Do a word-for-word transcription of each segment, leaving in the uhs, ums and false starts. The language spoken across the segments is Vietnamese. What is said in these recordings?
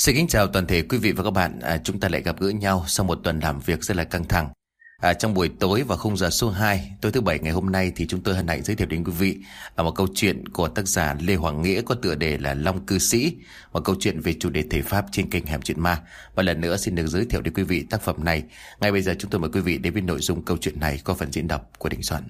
Xin kính chào toàn thể quý vị và các bạn. À, chúng ta lại gặp gỡ nhau sau một tuần làm việc rất là căng thẳng. À, trong buổi tối và khung giờ số hai, tối thứ bảy ngày hôm nay thì chúng tôi hân hạnh giới thiệu đến quý vị à, một câu chuyện của tác giả Lê Hoàng Nghĩa có tựa đề là Long Cư Sĩ, một câu chuyện về chủ đề thể pháp trên kênh Hẻm Chuyện Ma. Và lần nữa xin được giới thiệu đến quý vị tác phẩm này. Ngay bây giờ chúng tôi mời quý vị đến với nội dung câu chuyện này có phần diễn đọc của Đình Soạn.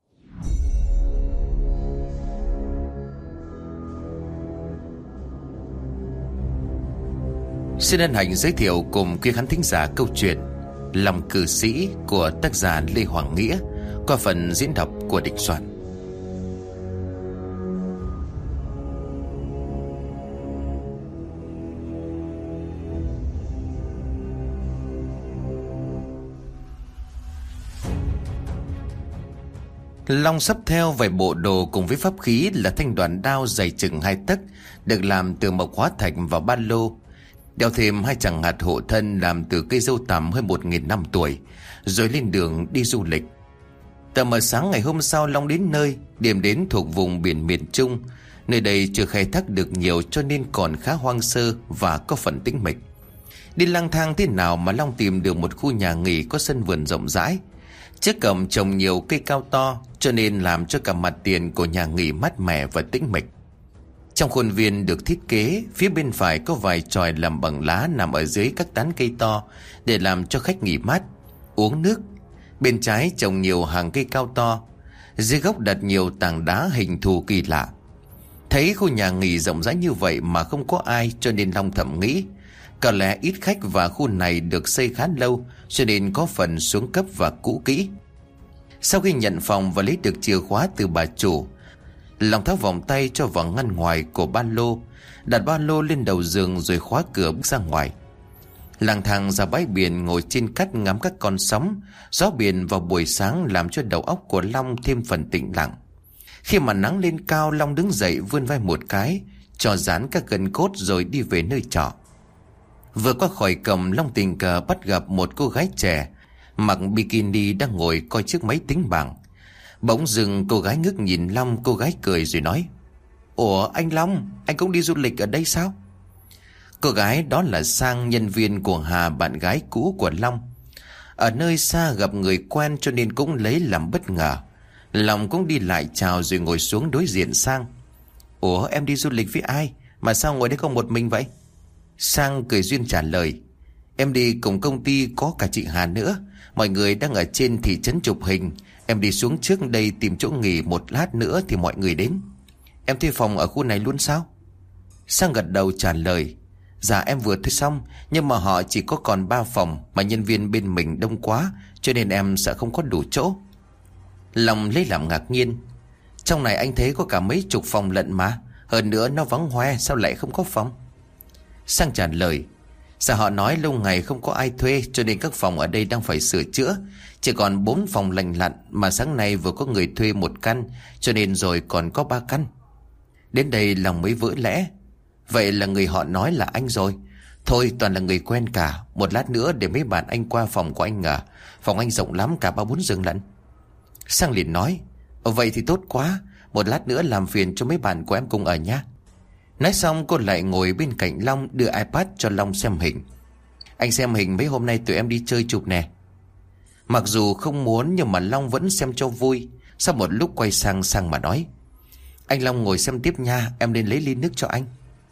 Xin hân hạnh giới thiệu cùng quý khán thính giả câu chuyện Long Cư Sĩ của tác giả Lê Hoàng Nghĩa qua phần diễn đọc của Đình Soạn. Long sắp theo vài bộ đồ cùng với pháp khí là thanh đoàn đao dày chừng hai tấc được làm từ mộc hóa thạch và ba lô, đeo thêm hai chàng hạt hộ thân làm từ cây dâu tằm hơn một nghìn năm tuổi, rồi lên đường đi du lịch. Tờ mờ sáng ngày hôm sau, Long đến nơi. Điểm đến thuộc vùng biển miền Trung. Nơi đây chưa khai thác được nhiều cho nên còn khá hoang sơ và có phần tĩnh mịch. Đi lang thang thế nào mà Long tìm được một khu nhà nghỉ có sân vườn rộng rãi. Trước cổng trồng nhiều cây cao to cho nên làm cho cả mặt tiền của nhà nghỉ mát mẻ và tĩnh mịch. Trong khuôn viên được thiết kế, phía bên phải có vài chòi làm bằng lá nằm ở dưới các tán cây to để làm cho khách nghỉ mát, uống nước. Bên trái trồng nhiều hàng cây cao to, dưới gốc đặt nhiều tảng đá hình thù kỳ lạ. Thấy khu nhà nghỉ rộng rãi như vậy mà không có ai cho nên Long thầm nghĩ có lẽ ít khách và khu này được xây khá lâu cho nên có phần xuống cấp và cũ kỹ. Sau khi nhận phòng và lấy được chìa khóa từ bà chủ, Long tháo vòng tay cho vào ngăn ngoài của ba lô, đặt ba lô lên đầu giường rồi khóa cửa bước ra ngoài. Lang thang ra bãi biển, ngồi trên cát ngắm các con sóng. Gió biển vào buổi sáng làm cho đầu óc của Long thêm phần tĩnh lặng. Khi mà nắng lên cao, Long đứng dậy vươn vai một cái, cho dán các gân cốt rồi đi về nơi trọ. Vừa qua khỏi cổng, Long tình cờ bắt gặp một cô gái trẻ mặc bikini đang ngồi coi chiếc máy tính bảng. Bỗng dưng cô gái ngước nhìn Long, cô gái cười rồi nói: "Ủa anh Long, anh cũng đi du lịch ở đây sao?" Cô gái đó là Sang, nhân viên của Hà, bạn gái cũ của Long. Ở nơi xa gặp người quen cho nên cũng lấy làm bất ngờ. Long cũng đi lại chào rồi ngồi xuống đối diện Sang. "Ủa em đi du lịch với ai mà sao ngồi đây không một mình vậy?" Sang cười duyên trả lời: "Em đi cùng công ty có cả chị Hà nữa. Mọi người đang ở trên thị trấn chụp hình. Em đi xuống trước đây tìm chỗ nghỉ, một lát nữa thì mọi người đến." "Em thuê phòng ở khu này luôn sao?" Sang gật đầu trả lời: "Dạ em vừa thuê xong, nhưng mà họ chỉ có còn ba phòng, mà nhân viên bên mình đông quá cho nên em sợ không có đủ chỗ." Long lấy làm ngạc nhiên: "Trong này anh thấy có cả mấy chục phòng lận mà, hơn nữa nó vắng hoe, sao lại không có phòng?" Sang trả lời: "Dạ họ nói lâu ngày không có ai thuê cho nên các phòng ở đây đang phải sửa chữa. Chỉ còn bốn phòng lành lặn, mà sáng nay vừa có người thuê một căn cho nên rồi còn có ba căn." Đến đây Long mới vỡ lẽ: "Vậy là người họ nói là anh rồi. Thôi toàn là người quen cả. Một lát nữa để mấy bạn anh qua phòng của anh à. Phòng anh rộng lắm, cả ba bốn giường lận." Sang liền nói: "Vậy thì tốt quá. Một lát nữa làm phiền cho mấy bạn của em cùng ở nhé." Nói xong cô lại ngồi bên cạnh Long, đưa iPad cho Long xem hình. "Anh xem hình mấy hôm nay tụi em đi chơi chụp nè." Mặc dù không muốn nhưng mà Long vẫn xem cho vui. Sau một lúc quay sang Sang mà nói: "Anh Long ngồi xem tiếp nha, em lên lấy ly nước cho anh."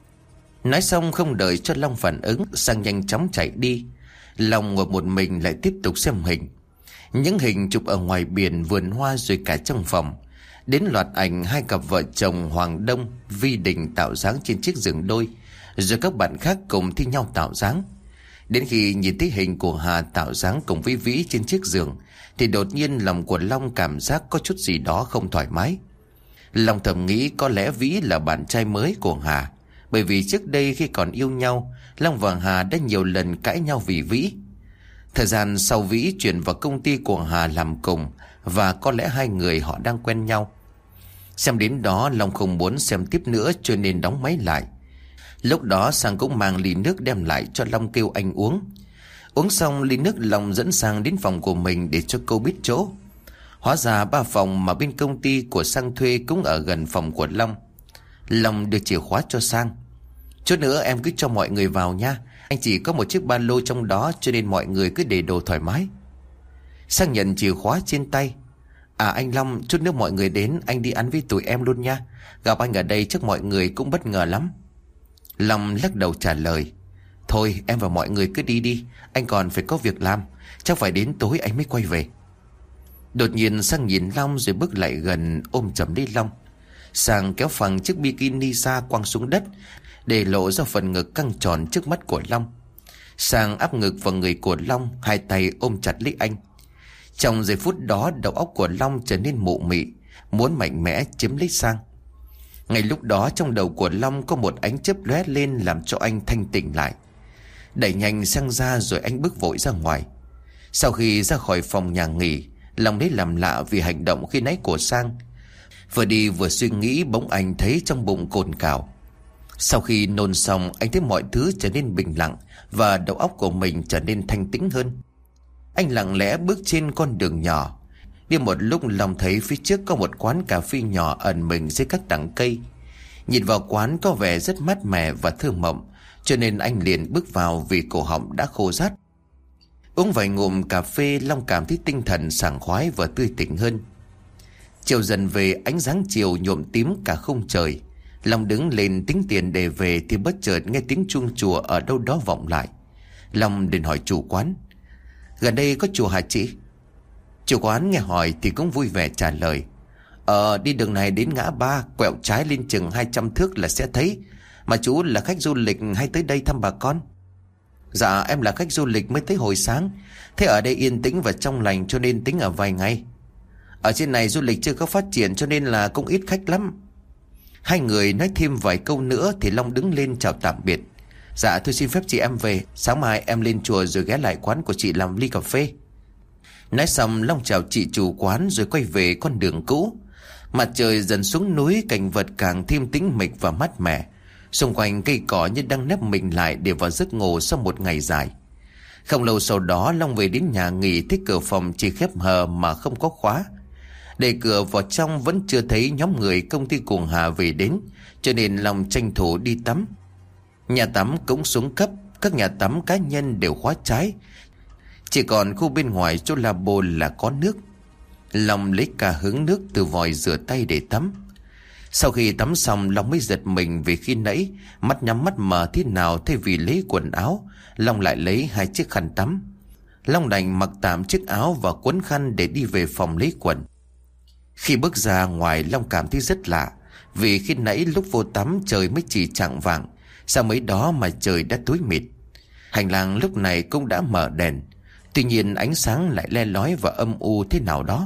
Nói xong không đợi cho Long phản ứng, Sang nhanh chóng chạy đi. Long ngồi một mình lại tiếp tục xem hình. Những hình chụp ở ngoài biển, vườn hoa rồi cả trong phòng. Đến loạt ảnh hai cặp vợ chồng Hoàng Đông, Vi Đình tạo dáng trên chiếc giường đôi, rồi các bạn khác cùng thi nhau tạo dáng. Đến khi nhìn thấy hình của Hà tạo dáng cùng với Vĩ trên chiếc giường thì đột nhiên lòng của Long cảm giác có chút gì đó không thoải mái. Long thầm nghĩ có lẽ Vĩ là bạn trai mới của Hà, bởi vì trước đây khi còn yêu nhau, Long và Hà đã nhiều lần cãi nhau vì Vĩ. Thời gian sau, Vĩ chuyển vào công ty của Hà làm cùng, và có lẽ hai người họ đang quen nhau. Xem đến đó Long không muốn xem tiếp nữa cho nên đóng máy lại. Lúc đó Sang cũng mang ly nước đem lại cho Long, kêu anh uống. Uống xong ly nước, Long dẫn Sang đến phòng của mình để cho cô biết chỗ. Hóa ra ba phòng mà bên công ty của Sang thuê cũng ở gần phòng của Long. Long đưa chìa khóa cho Sang. Chút nữa em cứ cho mọi người vào nha. Anh chỉ có một chiếc ba lô trong đó, cho nên mọi người cứ để đồ thoải mái. Sang nhận chìa khóa trên tay. À anh Long, chút nữa mọi người đến, anh đi ăn với tụi em luôn nha. Gặp anh ở đây chắc mọi người cũng bất ngờ lắm. Long lắc đầu trả lời. Thôi em và mọi người cứ đi đi, anh còn phải có việc làm. Chắc phải đến tối anh mới quay về. Đột nhiên Sang nhìn Long rồi bước lại gần ôm chầm lấy Long. Sang kéo phăng chiếc bikini ra quăng xuống đất, để lộ ra phần ngực căng tròn trước mắt của Long. Sang áp ngực vào người của Long, hai tay ôm chặt lấy anh. Trong giây phút đó, đầu óc của Long trở nên mụ mị, muốn mạnh mẽ chiếm lấy Sang. Ngay lúc đó trong đầu của Long có một ánh chớp lóe lên, làm cho anh thanh tỉnh lại. Đẩy nhanh Sang ra rồi anh bước vội ra ngoài. Sau khi ra khỏi phòng nhà nghỉ, Long lấy làm lạ vì hành động khi nãy của Sang. Vừa đi vừa suy nghĩ, bỗng anh thấy trong bụng cồn cào. Sau khi nôn xong, anh thấy mọi thứ trở nên bình lặng và đầu óc của mình trở nên thanh tĩnh hơn. Anh lặng lẽ bước trên con đường nhỏ. Đi một lúc, Long thấy phía trước có một quán cà phê nhỏ ẩn mình dưới các tảng cây. Nhìn vào quán có vẻ rất mát mẻ và thơ mộng, cho nên anh liền bước vào vì cổ họng đã khô rát. Uống vài ngụm cà phê, Long cảm thấy tinh thần sảng khoái và tươi tỉnh hơn. Chiều dần về, ánh sáng chiều nhuộm tím cả khung trời. Long đứng lên tính tiền để về thì bất chợt nghe tiếng chuông chùa ở đâu đó vọng lại. Long liền hỏi chủ quán. Gần đây có chùa hả chị? Chủ quán nghe hỏi thì cũng vui vẻ trả lời. Ờ, đi đường này đến ngã ba, quẹo trái lên chừng hai trăm thước là sẽ thấy. Mà chú là khách du lịch hay tới đây thăm bà con? Dạ em là khách du lịch mới tới hồi sáng. Thế ở đây yên tĩnh và trong lành cho nên tính ở vài ngày. Ở trên này du lịch chưa có phát triển cho nên là cũng ít khách lắm. Hai người nói thêm vài câu nữa thì Long đứng lên chào tạm biệt. Dạ tôi xin phép chị em về, sáng mai em lên chùa rồi ghé lại quán của chị làm ly cà phê. Nói xong Long chào chị chủ quán rồi quay về con đường cũ. Mặt trời dần xuống núi, cảnh vật càng thêm tĩnh mịch và mát mẻ. Xung quanh cây cỏ như đang nép mình lại để vào giấc ngủ sau một ngày dài. Không lâu sau đó Long về đến nhà nghỉ, thấy cửa phòng chỉ khép hờ mà không có khóa. Đẩy cửa vào trong vẫn chưa thấy nhóm người công ty Cuồng Hà về đến, cho nên Long tranh thủ đi tắm. Nhà tắm cũng xuống cấp, các nhà tắm cá nhân đều khóa trái. Chỉ còn khu bên ngoài chỗ lavabo là có nước. Long lấy cả hứng nước từ vòi rửa tay để tắm. Sau khi tắm xong, Long mới giật mình vì khi nãy mắt nhắm mắt mở thế nào, thay vì lấy quần áo, Long lại lấy hai chiếc khăn tắm. Long đành mặc tạm chiếc áo và cuốn khăn để đi về phòng lấy quần. Khi bước ra ngoài, Long cảm thấy rất lạ, vì khi nãy lúc vô tắm trời mới chỉ chạng vạng, sao mấy đó mà trời đã tối mịt. Hành lang lúc này cũng đã mở đèn, tuy nhiên ánh sáng lại le lói và âm u thế nào đó.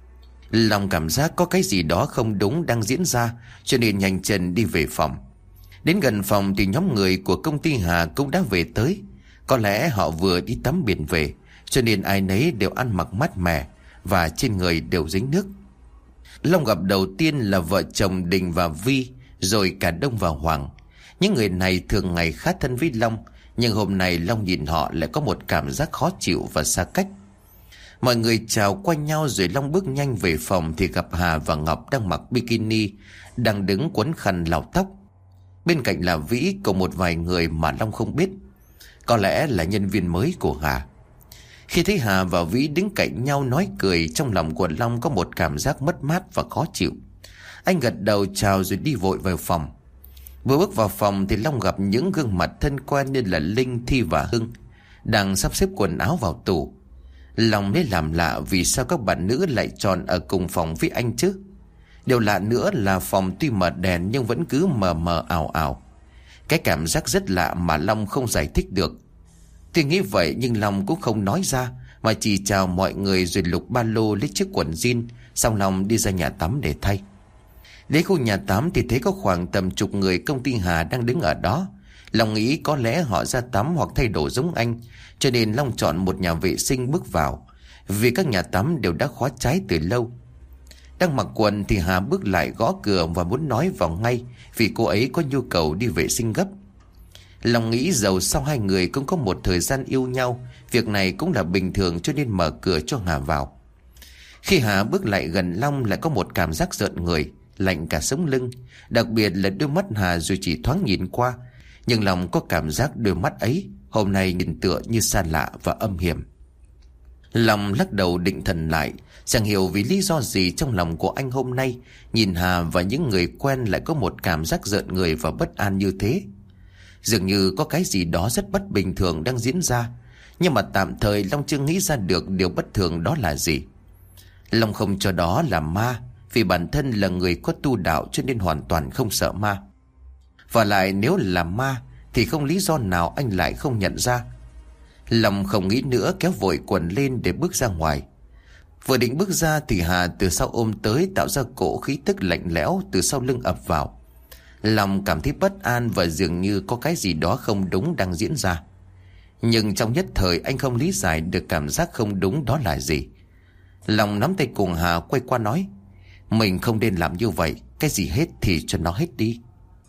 Long cảm giác có cái gì đó không đúng đang diễn ra, cho nên nhanh chân đi về phòng. Đến gần phòng thì nhóm người của công ty Hà cũng đã về tới. Có lẽ họ vừa đi tắm biển về, cho nên ai nấy đều ăn mặc mát mẻ và trên người đều dính nước. Long gặp đầu tiên là vợ chồng Đình và Vi, rồi cả Đông và Hoàng. Những người này thường ngày khá thân với Long, nhưng hôm nay Long nhìn họ lại có một cảm giác khó chịu và xa cách. Mọi người chào qua nhau rồi Long bước nhanh về phòng thì gặp Hà và Ngọc đang mặc bikini, đang đứng quấn khăn lau tóc. Bên cạnh là Vĩ cùng một vài người mà Long không biết, có lẽ là nhân viên mới của Hà. Khi thấy Hà và Vĩ đứng cạnh nhau nói cười, trong lòng của Long có một cảm giác mất mát và khó chịu. Anh gật đầu chào rồi đi vội vào phòng. Vừa bước vào phòng thì Long gặp những gương mặt thân quen như là Linh, Thi và Hưng đang sắp xếp quần áo vào tủ. Long lấy làm lạ vì sao các bạn nữ lại chọn ở cùng phòng với anh chứ. Điều lạ nữa là phòng tuy mở đèn nhưng vẫn cứ mờ mờ ảo ảo. Cái cảm giác rất lạ mà Long không giải thích được. Tuy nghĩ vậy nhưng Long cũng không nói ra, mà chỉ chào mọi người rồi lục ba lô lấy chiếc quần jean, xong Long đi ra nhà tắm để thay. Đến khu nhà tắm thì thấy có khoảng tầm chục người công ty Hà đang đứng ở đó. Long nghĩ có lẽ họ ra tắm hoặc thay đồ giống anh, cho nên Long chọn một nhà vệ sinh bước vào, vì các nhà tắm đều đã khóa trái từ lâu. Đang mặc quần thì Hà bước lại gõ cửa và muốn nói vào ngay, vì cô ấy có nhu cầu đi vệ sinh gấp. Long nghĩ dầu sau hai người cũng có một thời gian yêu nhau, việc này cũng là bình thường, cho nên mở cửa cho Hà vào. Khi Hà bước lại gần Long lại có một cảm giác rợn người, lạnh cả sống lưng. Đặc biệt là đôi mắt Hà dù chỉ thoáng nhìn qua, Nhưng lòng có cảm giác đôi mắt ấy hôm nay nhìn tựa như xa lạ và âm hiểm. Lòng lắc đầu định thần lại, chẳng hiểu vì lý do gì trong lòng của anh hôm nay nhìn Hà và những người quen lại có một cảm giác rợn người và bất an như thế. Dường như có cái gì đó rất bất bình thường đang diễn ra, nhưng mà tạm thời Long chưa nghĩ ra được điều bất thường đó là gì. Long không cho đó là ma, vì bản thân là người có tu đạo cho nên hoàn toàn không sợ ma. Và lại nếu là ma thì không lý do nào anh lại không nhận ra. Long không nghĩ nữa, kéo vội quần lên để bước ra ngoài. Vừa định bước ra thì Hà từ sau ôm tới, tạo ra cỗ khí tức lạnh lẽo từ sau lưng ập vào. Long cảm thấy bất an và dường như có cái gì đó không đúng đang diễn ra. Nhưng trong nhất thời anh không lý giải được cảm giác không đúng đó là gì. Long nắm tay cùng Hà quay qua nói: mình không nên làm như vậy, cái gì hết thì cho nó hết đi.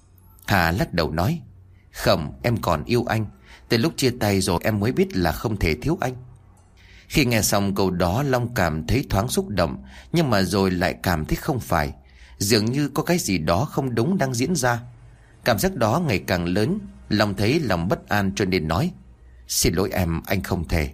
Hà lắc đầu nói: không, em còn yêu anh. Từ lúc chia tay rồi em mới biết là không thể thiếu anh. Khi nghe xong câu đó, Long cảm thấy thoáng xúc động, nhưng mà rồi lại cảm thấy không phải. Dường như có cái gì đó không đúng đang diễn ra. Cảm giác đó ngày càng lớn, Long thấy lòng bất an cho nên nói: xin lỗi em, anh không thể.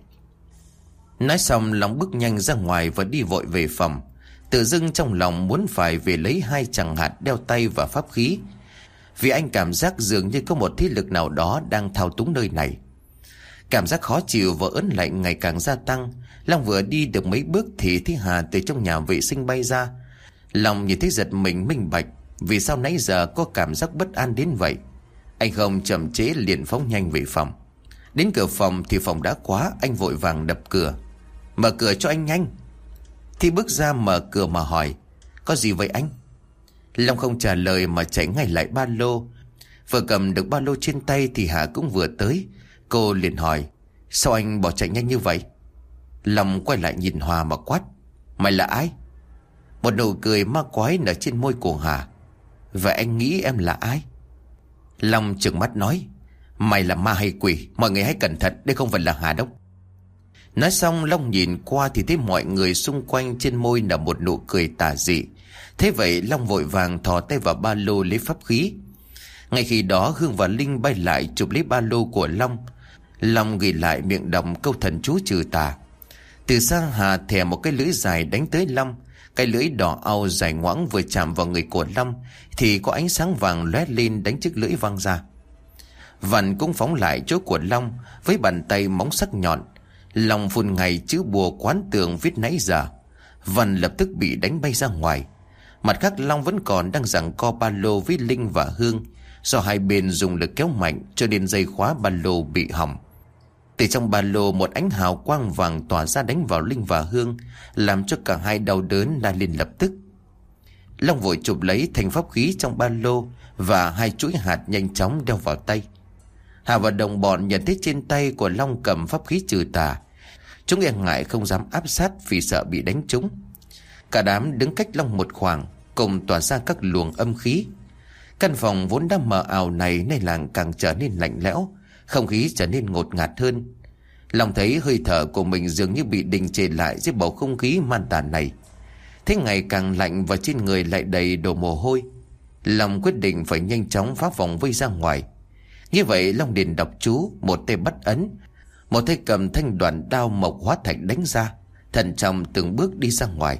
Nói xong Long bước nhanh ra ngoài và đi vội về phòng. Tự dưng trong lòng muốn phải về lấy hai chàng hạt đeo tay và pháp khí, vì anh cảm giác dường như có một thế lực nào đó đang thao túng nơi này. Cảm giác khó chịu và ớn lạnh ngày càng gia tăng. Long vừa đi được mấy bước thì thấy Hà từ trong nhà vệ sinh bay ra. Long nhìn thấy giật mình minh bạch vì sao nãy giờ có cảm giác bất an đến vậy. Anh không chậm trễ liền phóng nhanh về phòng. Đến cửa phòng thì phòng đã khóa, anh vội vàng đập cửa: mở cửa cho anh nhanh. Thì bước ra mở cửa mà hỏi: có gì vậy anh? Long không trả lời mà chạy ngay lại ba lô. Vừa cầm được ba lô trên tay thì Hà cũng vừa tới. Cô liền hỏi: sao anh bỏ chạy nhanh như vậy? Long quay lại nhìn Hòa mà quát: mày là ai? Một nụ cười ma quái nở trên môi của Hà: vậy anh nghĩ em là ai? Long trừng mắt nói: mày là ma hay quỷ? Mọi người hãy cẩn thận, đây không phải là Hà đâu. Nói xong Long nhìn qua thì thấy mọi người xung quanh trên môi nở một nụ cười tà dị. Thế vậy Long vội vàng thò tay vào ba lô lấy pháp khí. Ngay khi đó Hương và Linh bay lại chụp lấy ba lô của Long. Long ghi lại miệng đọc câu thần chú trừ tà. Từ xa Hà thè một cái lưỡi dài đánh tới Long. Cái lưỡi đỏ au dài ngoãng vừa chạm vào người của Long thì có ánh sáng vàng lóe lên đánh chiếc lưỡi văng ra. Vằn cũng phóng lại chỗ của Long với bàn tay móng sắc nhọn. Long phun ngay chữ bùa quán tường viết nãy giờ. Vằn lập tức bị đánh bay ra ngoài. Mặt khác Long vẫn còn đang giằng co ba lô với Linh và Hương. Do hai bên dùng lực kéo mạnh cho nên dây khóa ba lô bị hỏng. Từ trong ba lô một ánh hào quang vàng tỏa ra đánh vào Linh và Hương, làm cho cả hai đau đớn la lên lập tức. Long vội chụp lấy thanh pháp khí trong ba lô và hai chuỗi hạt nhanh chóng đeo vào tay. Hà và đồng bọn nhận thấy trên tay của Long cầm pháp khí trừ tà. Chúng e ngại không dám áp sát vì sợ bị đánh trúng. Cả đám đứng cách Long một khoảng, cùng tỏa ra các luồng âm khí. Căn phòng vốn đã mờ ảo này nay làng càng trở nên lạnh lẽo, không khí trở nên ngột ngạt hơn. Long thấy hơi thở của mình dường như bị đình trệ lại dưới bầu không khí man tàn này. Thế ngày càng lạnh và trên người lại đầy đổ mồ hôi. Long quyết định phải nhanh chóng phá vòng vây ra ngoài. Như vậy Long liền đọc chú, một tay bắt ấn, một tay cầm thanh đoạn đao mộc hóa thạch đánh ra, thận trọng từng bước đi ra ngoài.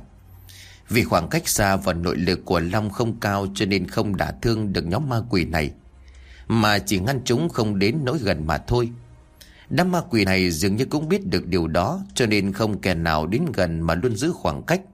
Vì khoảng cách xa và nội lực của Long không cao cho nên không đả thương được nhóm ma quỷ này, mà chỉ ngăn chúng không đến nỗi gần mà thôi. Đám ma quỷ này dường như cũng biết được điều đó cho nên không kẻ nào đến gần mà luôn giữ khoảng cách.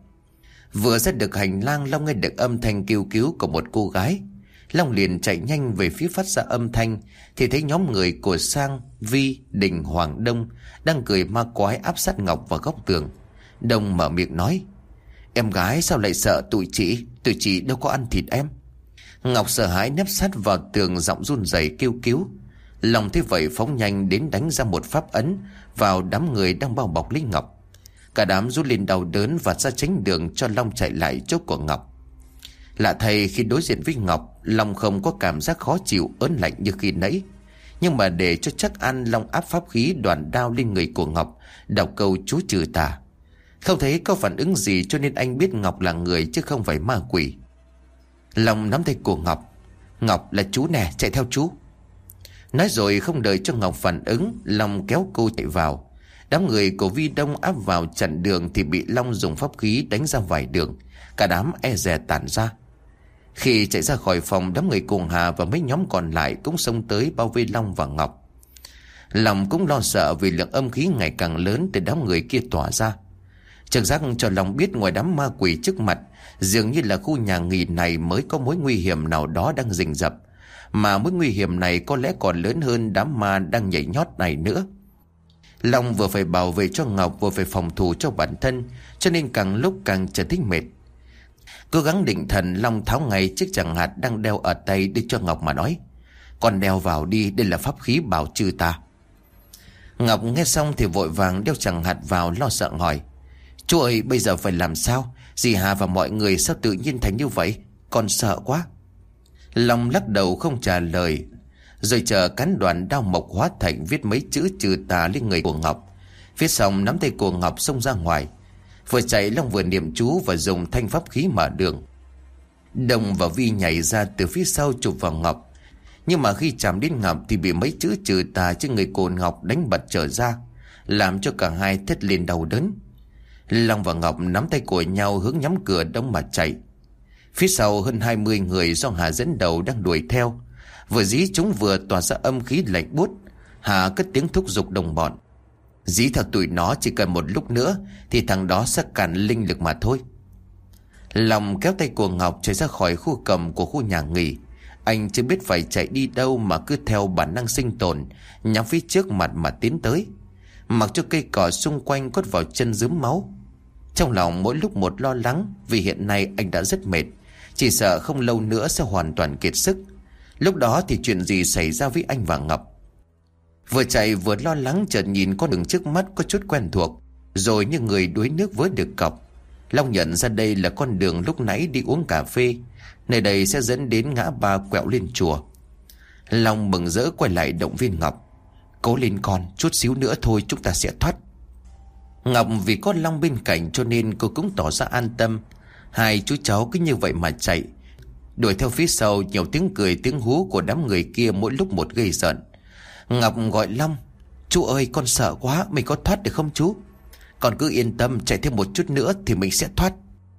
Vừa ra được hành lang, Long nghe được âm thanh kêu cứu của một cô gái. Long liền chạy nhanh về phía phát ra âm thanh thì thấy nhóm người của Sang, Vi, Đình, Hoàng, Đông đang cười ma quái áp sát Ngọc vào góc tường. Đông mở miệng nói: em gái sao lại sợ tụi chị? Tụi chị đâu có ăn thịt em. Ngọc sợ hãi nép sát vào tường, giọng run rẩy kêu cứu. Long thế vậy phóng nhanh đến đánh ra một pháp ấn vào đám người đang bao bọc lấy Ngọc. Cả đám rút lên đau đớn và ra tránh đường cho Long chạy lại chỗ của Ngọc. Lạ thay, khi đối diện với Ngọc, Long không có cảm giác khó chịu ớn lạnh như khi nãy. Nhưng mà để cho chắc ăn, Long áp pháp khí đoạn đao lên người của Ngọc, đọc câu chú trừ tà. Không thấy có phản ứng gì cho nên anh biết Ngọc là người chứ không phải ma quỷ. Long nắm tay của Ngọc: Ngọc là chú nè, chạy theo chú. Nói rồi không đợi cho Ngọc phản ứng, Long kéo cô chạy vào. Đám người của Vi Đông áp vào chặn đường thì bị Long dùng pháp khí đánh ra vài đường. Cả đám e dè tản ra. Khi chạy ra khỏi phòng, đám người cùng Hà và mấy nhóm còn lại cũng xông tới bao vây Long và Ngọc. Long cũng lo sợ vì lượng âm khí ngày càng lớn từ đám người kia tỏa ra. Trực giác cho Long biết ngoài đám ma quỷ trước mặt, dường như là khu nhà nghỉ này mới có mối nguy hiểm nào đó đang rình rập. Mà mối nguy hiểm này có lẽ còn lớn hơn đám ma đang nhảy nhót này nữa. Long vừa phải bảo vệ cho Ngọc, vừa phải phòng thủ cho bản thân, cho nên càng lúc càng trở thích mệt. Cố gắng định thần, Long tháo ngay chiếc chẳng hạt đang đeo ở tay đưa cho Ngọc mà nói: "Con đeo vào đi, đây là pháp khí bảo trừ tà." Ngọc nghe xong thì vội vàng đeo chẳng hạt vào, lo sợ hỏi: "Chú ơi, bây giờ phải làm sao? Dì Hà và mọi người sao tự nhiên thành như vậy? Con sợ quá." Long lắc đầu không trả lời, rồi chờ cán đoàn đao mộc hóa thạch viết mấy chữ trừ tà lên người của Ngọc. Viết xong nắm tay của Ngọc xông ra ngoài. Vừa chạy, Long vừa niệm chú và dùng thanh pháp khí mở đường. Đồng và Vi nhảy ra từ phía sau chụp vào Ngọc. Nhưng mà khi chạm đến Ngọc thì bị mấy chữ trừ tà trên người cô Ngọc đánh bật trở ra, làm cho cả hai thét lên đau đớn. Long và Ngọc nắm tay của nhau hướng nhắm cửa đóng mà chạy. Phía sau hơn hai mươi người do Hà dẫn đầu đang đuổi theo. Vừa dí chúng vừa tỏa ra âm khí lạnh buốt. Hà cất tiếng thúc giục đồng bọn: "Dí theo tụi nó, chỉ cần một lúc nữa thì thằng đó sẽ cản linh lực mà thôi." Long kéo tay của Ngọc chạy ra khỏi khu cầm của khu nhà nghỉ. Anh chưa biết phải chạy đi đâu mà cứ theo bản năng sinh tồn, nhắm phía trước mặt mà tiến tới, mặc cho cây cỏ xung quanh quất vào chân rướm máu. Trong lòng mỗi lúc một lo lắng, vì hiện nay anh đã rất mệt, chỉ sợ không lâu nữa sẽ hoàn toàn kiệt sức. Lúc đó thì chuyện gì xảy ra với anh và Ngọc? Vừa chạy vừa lo lắng, chợt nhìn con đường trước mắt có chút quen thuộc, rồi như người đuối nước với được cọc. Long nhận ra đây là con đường lúc nãy đi uống cà phê, nơi đây sẽ dẫn đến ngã ba quẹo lên chùa. Long mừng rỡ quay lại động viên Ngọc: "Cố lên con, chút xíu nữa thôi chúng ta sẽ thoát." Ngọc vì có Long bên cạnh cho nên cô cũng tỏ ra an tâm. Hai chú cháu cứ như vậy mà chạy, đuổi theo phía sau, nhiều tiếng cười tiếng hú của đám người kia mỗi lúc một gây giận. Ngọc gọi Long: "Chú ơi, con sợ quá, mình có thoát được không chú?" "Con cứ yên tâm, chạy thêm một chút nữa thì mình sẽ thoát."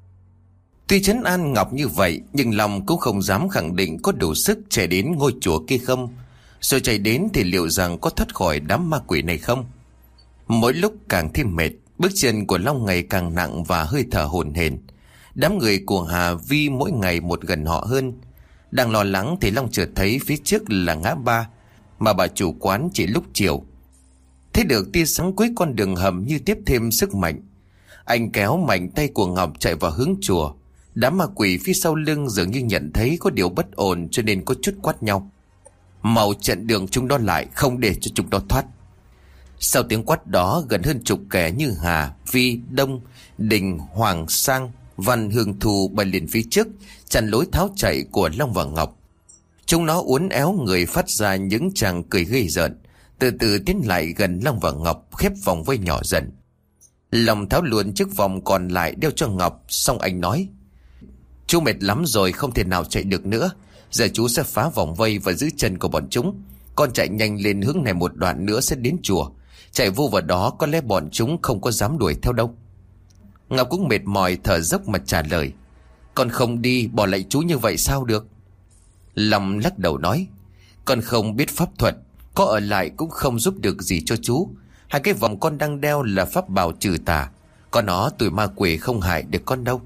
Tuy trấn an Ngọc như vậy, nhưng Long cũng không dám khẳng định có đủ sức chạy đến ngôi chùa kia không. Rồi chạy đến thì liệu rằng có thoát khỏi đám ma quỷ này không? Mỗi lúc càng thêm mệt, bước chân của Long ngày càng nặng và hơi thở hổn hển. Đám người của Hà Vi mỗi ngày một gần họ hơn. Đang lo lắng thì Long chợt thấy phía trước là ngã ba mà bà chủ quán chỉ lúc chiều. Thấy được tia sáng cuối con đường hầm như tiếp thêm sức mạnh. Anh kéo mạnh tay của Ngọc chạy vào hướng chùa. Đám ma quỷ phía sau lưng dường như nhận thấy có điều bất ổn cho nên có chút quát nhau: "Mau chặn đường chúng đó lại, không để cho chúng đó thoát." Sau tiếng quát đó, gần hơn chục kẻ như Hà, Vi, Đông, Đình, Hoàng, Sang, Văn, Hương Thù bay lên phía trước, chặn lối tháo chạy của Long và Ngọc. Chúng nó uốn éo người phát ra những tràng cười gây rợn, từ từ tiến lại gần Long và Ngọc, khép vòng vây nhỏ dần. Long tháo luôn chiếc vòng còn lại đeo cho Ngọc, xong anh nói: "Chú mệt lắm rồi, không thể nào chạy được nữa. Giờ chú sẽ phá vòng vây và giữ chân của bọn chúng. Con chạy nhanh lên hướng này một đoạn nữa sẽ đến chùa. Chạy vô vào đó có lẽ bọn chúng không có dám đuổi theo đâu." Ngọc cũng mệt mỏi thở dốc mà trả lời: "Con không đi, bỏ lại chú như vậy sao được?" Long lắc đầu nói: "Con không biết pháp thuật, có ở lại cũng không giúp được gì cho chú. Hai cái vòng con đang đeo là pháp bảo trừ tà, có nó tụi ma quỷ không hại được con đâu."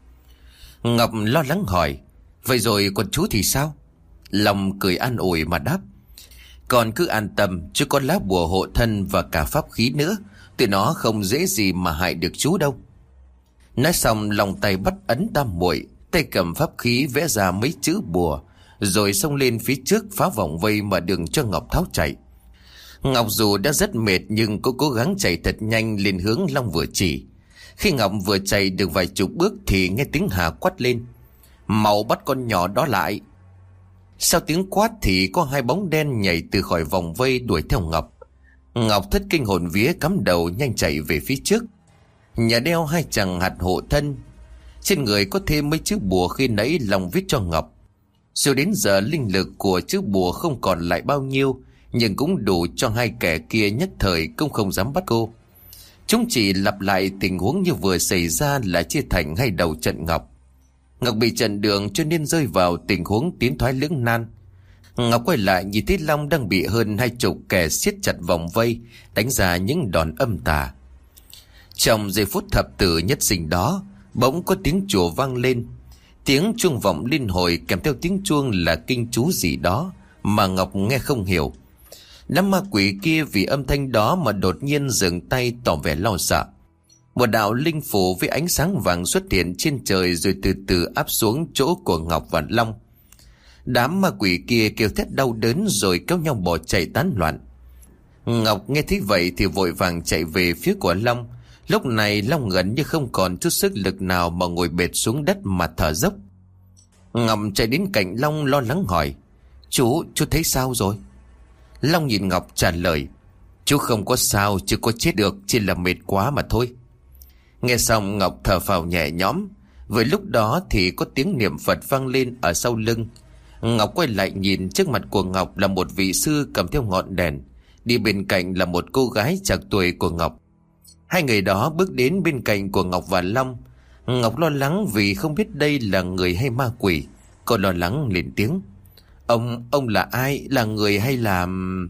Ngọc lo lắng hỏi: "Vậy rồi còn chú thì sao?" Long cười an ủi mà đáp: "Con cứ an tâm, chú có lá bùa hộ thân và cả pháp khí nữa, tụi nó không dễ gì mà hại được chú đâu." Nói xong, Long tay bắt ấn tam muội, tay cầm pháp khí vẽ ra mấy chữ bùa, rồi xông lên phía trước phá vòng vây mà đường cho Ngọc tháo chạy. Ngọc dù đã rất mệt nhưng cũng cố gắng chạy thật nhanh lên hướng Long vừa chỉ. Khi Ngọc vừa chạy được vài chục bước thì nghe tiếng Hà quát lên: "Mau bắt con nhỏ đó lại!" Sau tiếng quát thì có hai bóng đen nhảy từ khỏi vòng vây đuổi theo Ngọc. Ngọc thất kinh hồn vía cắm đầu nhanh chạy về phía trước. Nhà đeo hai chằng hạt hộ thân, trên người có thêm mấy chữ bùa khi nãy Long viết cho Ngọc. Rồi đến giờ linh lực của chữ bùa không còn lại bao nhiêu, nhưng cũng đủ cho hai kẻ kia nhất thời cũng không dám bắt cô. Chúng chỉ lặp lại tình huống như vừa xảy ra là chia thành hai đầu trận Ngọc. Ngọc bị chặn đường cho nên rơi vào tình huống tiến thoái lưỡng nan. Ngọc quay lại nhìn thấy Long đang bị hơn hai chục kẻ siết chặt vòng vây, đánh ra những đòn âm tà. Trong giây phút thập tử nhất sinh đó, bỗng có tiếng chùa vang lên. Tiếng chuông vọng liên hồi kèm theo tiếng chuông là kinh chú gì đó mà Ngọc nghe không hiểu. Đám ma quỷ kia vì âm thanh đó mà đột nhiên dừng tay tỏ vẻ lo sợ. Một đạo linh phủ với ánh sáng vàng xuất hiện trên trời rồi từ từ áp xuống chỗ của Ngọc và Long. Đám ma quỷ kia kêu thét đau đớn rồi kéo nhau bỏ chạy tán loạn. Ngọc nghe thấy vậy thì vội vàng chạy về phía của Long. Lúc này Long gần như không còn chút sức lực nào mà ngồi bệt xuống đất mà thở dốc. Ngọc chạy đến cạnh Long lo lắng hỏi: Chú, chú thấy sao rồi? Long nhìn Ngọc trả lời: Chú không có sao, chứ có chết được, chỉ là mệt quá mà thôi. Nghe xong Ngọc thở phào nhẹ nhõm. Với lúc đó thì có tiếng niệm Phật vang lên ở sau lưng. Ngọc quay lại nhìn, trước mặt của Ngọc là một vị sư cầm theo ngọn đèn, đi bên cạnh là một cô gái trạc tuổi của Ngọc. Hai người đó bước đến bên cạnh của Ngọc và Long. Ngọc lo lắng vì không biết đây là người hay ma quỷ. Cô lo lắng lên tiếng: Ông, ông là ai? Là người hay là...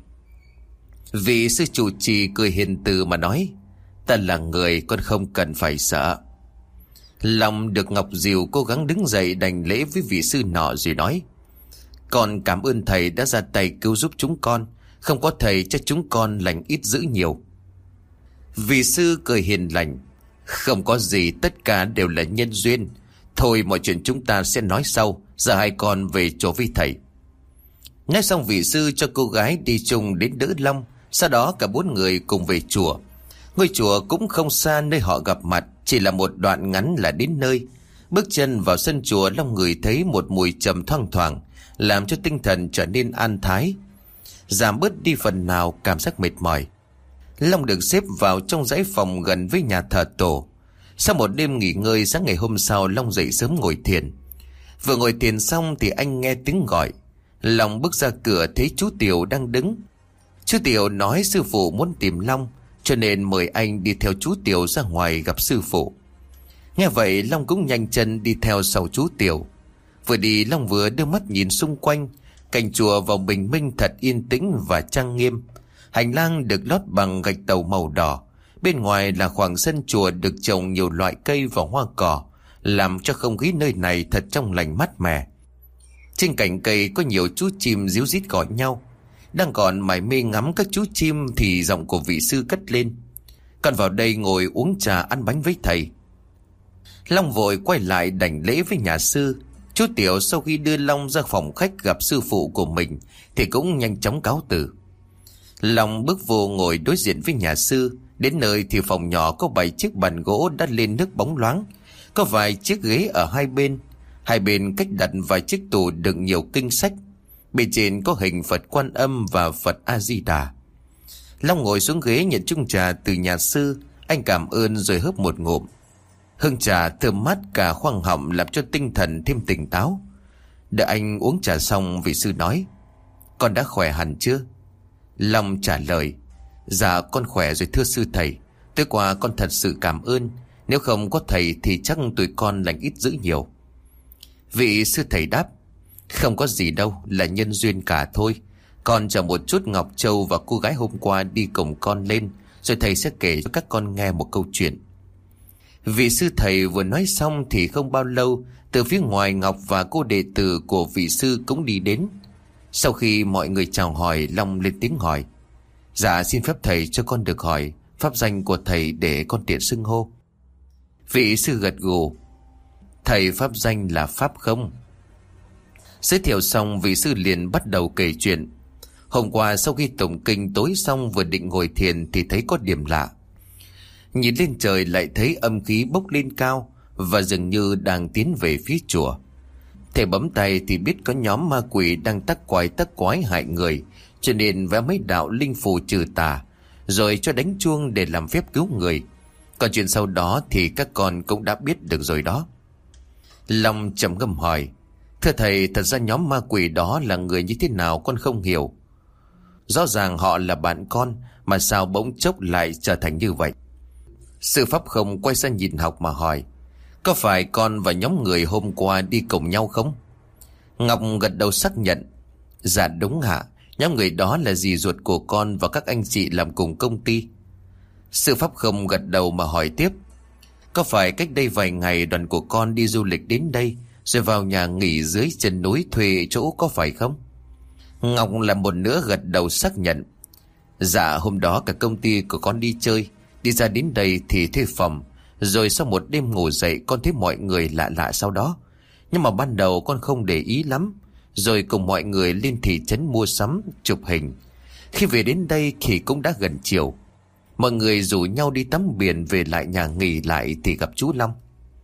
Vị sư chủ trì cười hiền từ mà nói: Ta là người, con không cần phải sợ. Long được Ngọc dìu cố gắng đứng dậy đành lễ với vị sư nọ rồi nói: Con cảm ơn thầy đã ra tay cứu giúp chúng con. Không có thầy cho chúng con lành ít dữ nhiều. Vị sư cười hiền lành: Không có gì, tất cả đều là nhân duyên. Thôi mọi chuyện chúng ta sẽ nói sau. Giờ hai con về chỗ với thầy. Nói xong vị sư cho cô gái đi chung đến đỡ Long. Sau đó cả bốn người cùng về chùa. Ngôi chùa cũng không xa nơi họ gặp mặt, chỉ là một đoạn ngắn là đến nơi. Bước chân vào sân chùa, Long ngửi thấy một mùi trầm thoang thoảng, làm cho tinh thần trở nên an thái, giảm bớt đi phần nào cảm giác mệt mỏi. Long được xếp vào trong dãy phòng gần với nhà thờ tổ. Sau một đêm nghỉ ngơi, sáng ngày hôm sau Long dậy sớm ngồi thiền. Vừa ngồi thiền xong thì anh nghe tiếng gọi. Long bước ra cửa thấy chú Tiểu đang đứng. Chú Tiểu nói sư phụ muốn tìm Long, cho nên mời anh đi theo chú Tiểu ra ngoài gặp sư phụ. Nghe vậy Long cũng nhanh chân đi theo sau chú Tiểu. Vừa đi Long vừa đưa mắt nhìn xung quanh. Cảnh chùa vào bình minh thật yên tĩnh và trang nghiêm. Hành lang được lót bằng gạch tàu màu đỏ. Bên ngoài là khoảng sân chùa được trồng nhiều loại cây và hoa cỏ, làm cho không khí nơi này thật trong lành mát mẻ. Trên cành cây có nhiều chú chim ríu rít gọi nhau. Đang còn mải mê ngắm các chú chim thì giọng của vị sư cất lên: Con vào đây ngồi uống trà ăn bánh với thầy. Long vội quay lại đảnh lễ với nhà sư. Chú Tiểu sau khi đưa Long ra phòng khách gặp sư phụ của mình thì cũng nhanh chóng cáo từ. Long bước vô ngồi đối diện với nhà sư. Đến nơi thì phòng nhỏ có bảy chiếc bàn gỗ đã lên nước bóng loáng, có vài chiếc ghế ở hai bên. Hai bên cách đặt vài chiếc tủ đựng nhiều kinh sách. Bên trên có hình Phật Quan Âm và Phật A Di Đà. Long ngồi xuống ghế nhận chung trà từ nhà sư. Anh cảm ơn rồi hớp một ngụm. Hương trà thơm mát cả khoang họng làm cho tinh thần thêm tỉnh táo. Đợi anh uống trà xong, vị sư nói: Con đã khỏe hẳn chưa? Long trả lời: Dạ con khỏe rồi thưa sư thầy. Tối qua con thật sự cảm ơn. Nếu không có thầy thì chắc tụi con lành ít dữ nhiều. Vị sư thầy đáp: Không có gì đâu, là nhân duyên cả thôi. Con chờ một chút Ngọc Châu và cô gái hôm qua đi cùng con lên, rồi thầy sẽ kể cho các con nghe một câu chuyện. Vị sư thầy vừa nói xong thì không bao lâu, từ phía ngoài Ngọc và cô đệ tử của vị sư cũng đi đến. Sau khi mọi người chào hỏi, Long lên tiếng hỏi: Dạ xin phép thầy cho con được hỏi pháp danh của thầy để con tiện xưng hô. Vị sư gật gù: Thầy pháp danh là Pháp Không. Giới thiệu xong, vị sư liền bắt đầu kể chuyện. Hôm qua sau khi tụng kinh tối xong vừa định ngồi thiền thì thấy có điểm lạ. Nhìn lên trời lại thấy âm khí bốc lên cao và dường như đang tiến về phía chùa. Thầy bấm tay thì biết có nhóm ma quỷ đang tắc quái tắc quái hại người, cho nên vẽ mấy đạo linh phù trừ tà, rồi cho đánh chuông để làm phép cứu người. Còn chuyện sau đó thì các con cũng đã biết được rồi đó. Long trầm ngâm hỏi: Thưa thầy, thật ra nhóm ma quỷ đó là người như thế nào con không hiểu. Rõ ràng họ là bạn con, mà sao bỗng chốc lại trở thành như vậy? Sư Pháp Không quay sang nhìn Ngọc mà hỏi: Có phải con và nhóm người hôm qua đi cùng nhau không? Ngọc gật đầu xác nhận: Dạ đúng ạ. Nhóm người đó là dì ruột của con và các anh chị làm cùng công ty. Sư Pháp Không gật đầu mà hỏi tiếp: Có phải cách đây vài ngày đoàn của con đi du lịch đến đây, rồi vào nhà nghỉ dưới chân núi thuê chỗ có phải không? Ngọc làm một nửa gật đầu xác nhận: Dạ hôm đó cả công ty của con đi chơi, đi ra đến đây thì thuê phòng. Rồi sau một đêm ngủ dậy con thấy mọi người lạ lạ sau đó. Nhưng mà ban đầu con không để ý lắm. Rồi cùng mọi người lên thị trấn mua sắm, chụp hình. Khi về đến đây thì cũng đã gần chiều. Mọi người rủ nhau đi tắm biển, về lại nhà nghỉ lại thì gặp chú Long.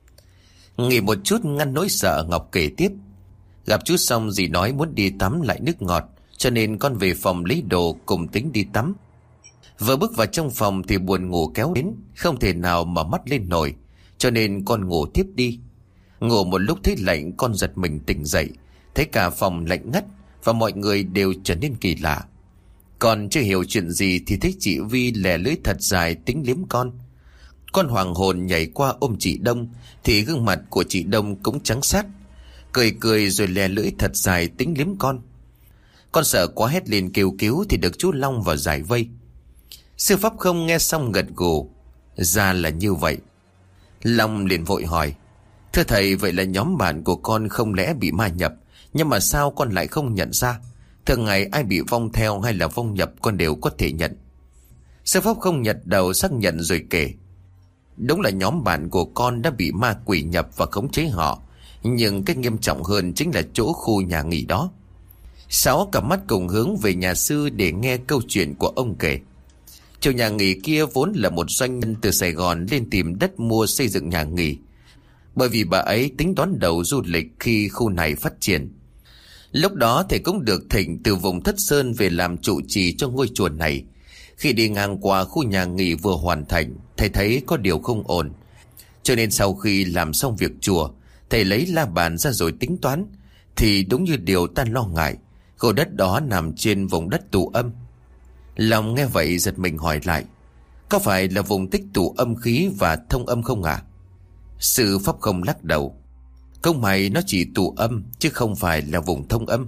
Nghỉ một chút ngăn nỗi sợ, Ngọc kể tiếp: Gặp chú xong dì nói muốn đi tắm lại nước ngọt, cho nên con về phòng lấy đồ cùng tính đi tắm. Vừa bước vào trong phòng thì buồn ngủ kéo đến, không thể nào mở mắt lên nổi, cho nên con ngủ tiếp đi. Ngủ một lúc thấy lạnh, con giật mình tỉnh dậy, thấy cả phòng lạnh ngắt và mọi người đều trở nên kỳ lạ. Con chưa hiểu chuyện gì thì thấy chị Vi lè lưỡi thật dài tính liếm con. Con hoàng hồn nhảy qua ôm chị Đông, thì gương mặt của chị Đông cũng trắng sát, cười cười rồi lè lưỡi thật dài tính liếm con. Con sợ quá hét lên kêu cứu thì được chú Long vào giải vây. Sư Pháp Không nghe xong gật gù: Ra là như vậy. Long liền vội hỏi: Thưa thầy, vậy là nhóm bạn của con không lẽ bị ma nhập? Nhưng mà sao con lại không nhận ra? Thường ngày ai bị vong theo hay là vong nhập con đều có thể nhận. Sư Pháp Không nhật đầu xác nhận rồi kể: Đúng là nhóm bạn của con đã bị ma quỷ nhập và khống chế họ. Nhưng cái nghiêm trọng hơn chính là chỗ khu nhà nghỉ đó. Sáu cặp mắt cùng hướng về nhà sư để nghe câu chuyện của ông kể. Chủ nhà nghỉ kia vốn là một doanh nhân từ Sài Gòn lên tìm đất mua xây dựng nhà nghỉ, bởi vì bà ấy tính đón đầu du lịch khi khu này phát triển. Lúc đó thầy cũng được thỉnh từ vùng Thất Sơn về làm trụ trì cho ngôi chùa này. Khi đi ngang qua khu nhà nghỉ vừa hoàn thành, thầy thấy có điều không ổn, cho nên sau khi làm xong việc chùa, thầy lấy la bàn ra rồi tính toán, thì đúng như điều ta lo ngại, khu đất đó nằm trên vùng đất tù âm. Lòng nghe vậy giật mình hỏi lại: Có phải là vùng tích tụ âm khí và thông âm không ạ? À? Sư Pháp Không lắc đầu: Công mày, nó chỉ tụ âm chứ không phải là vùng thông âm.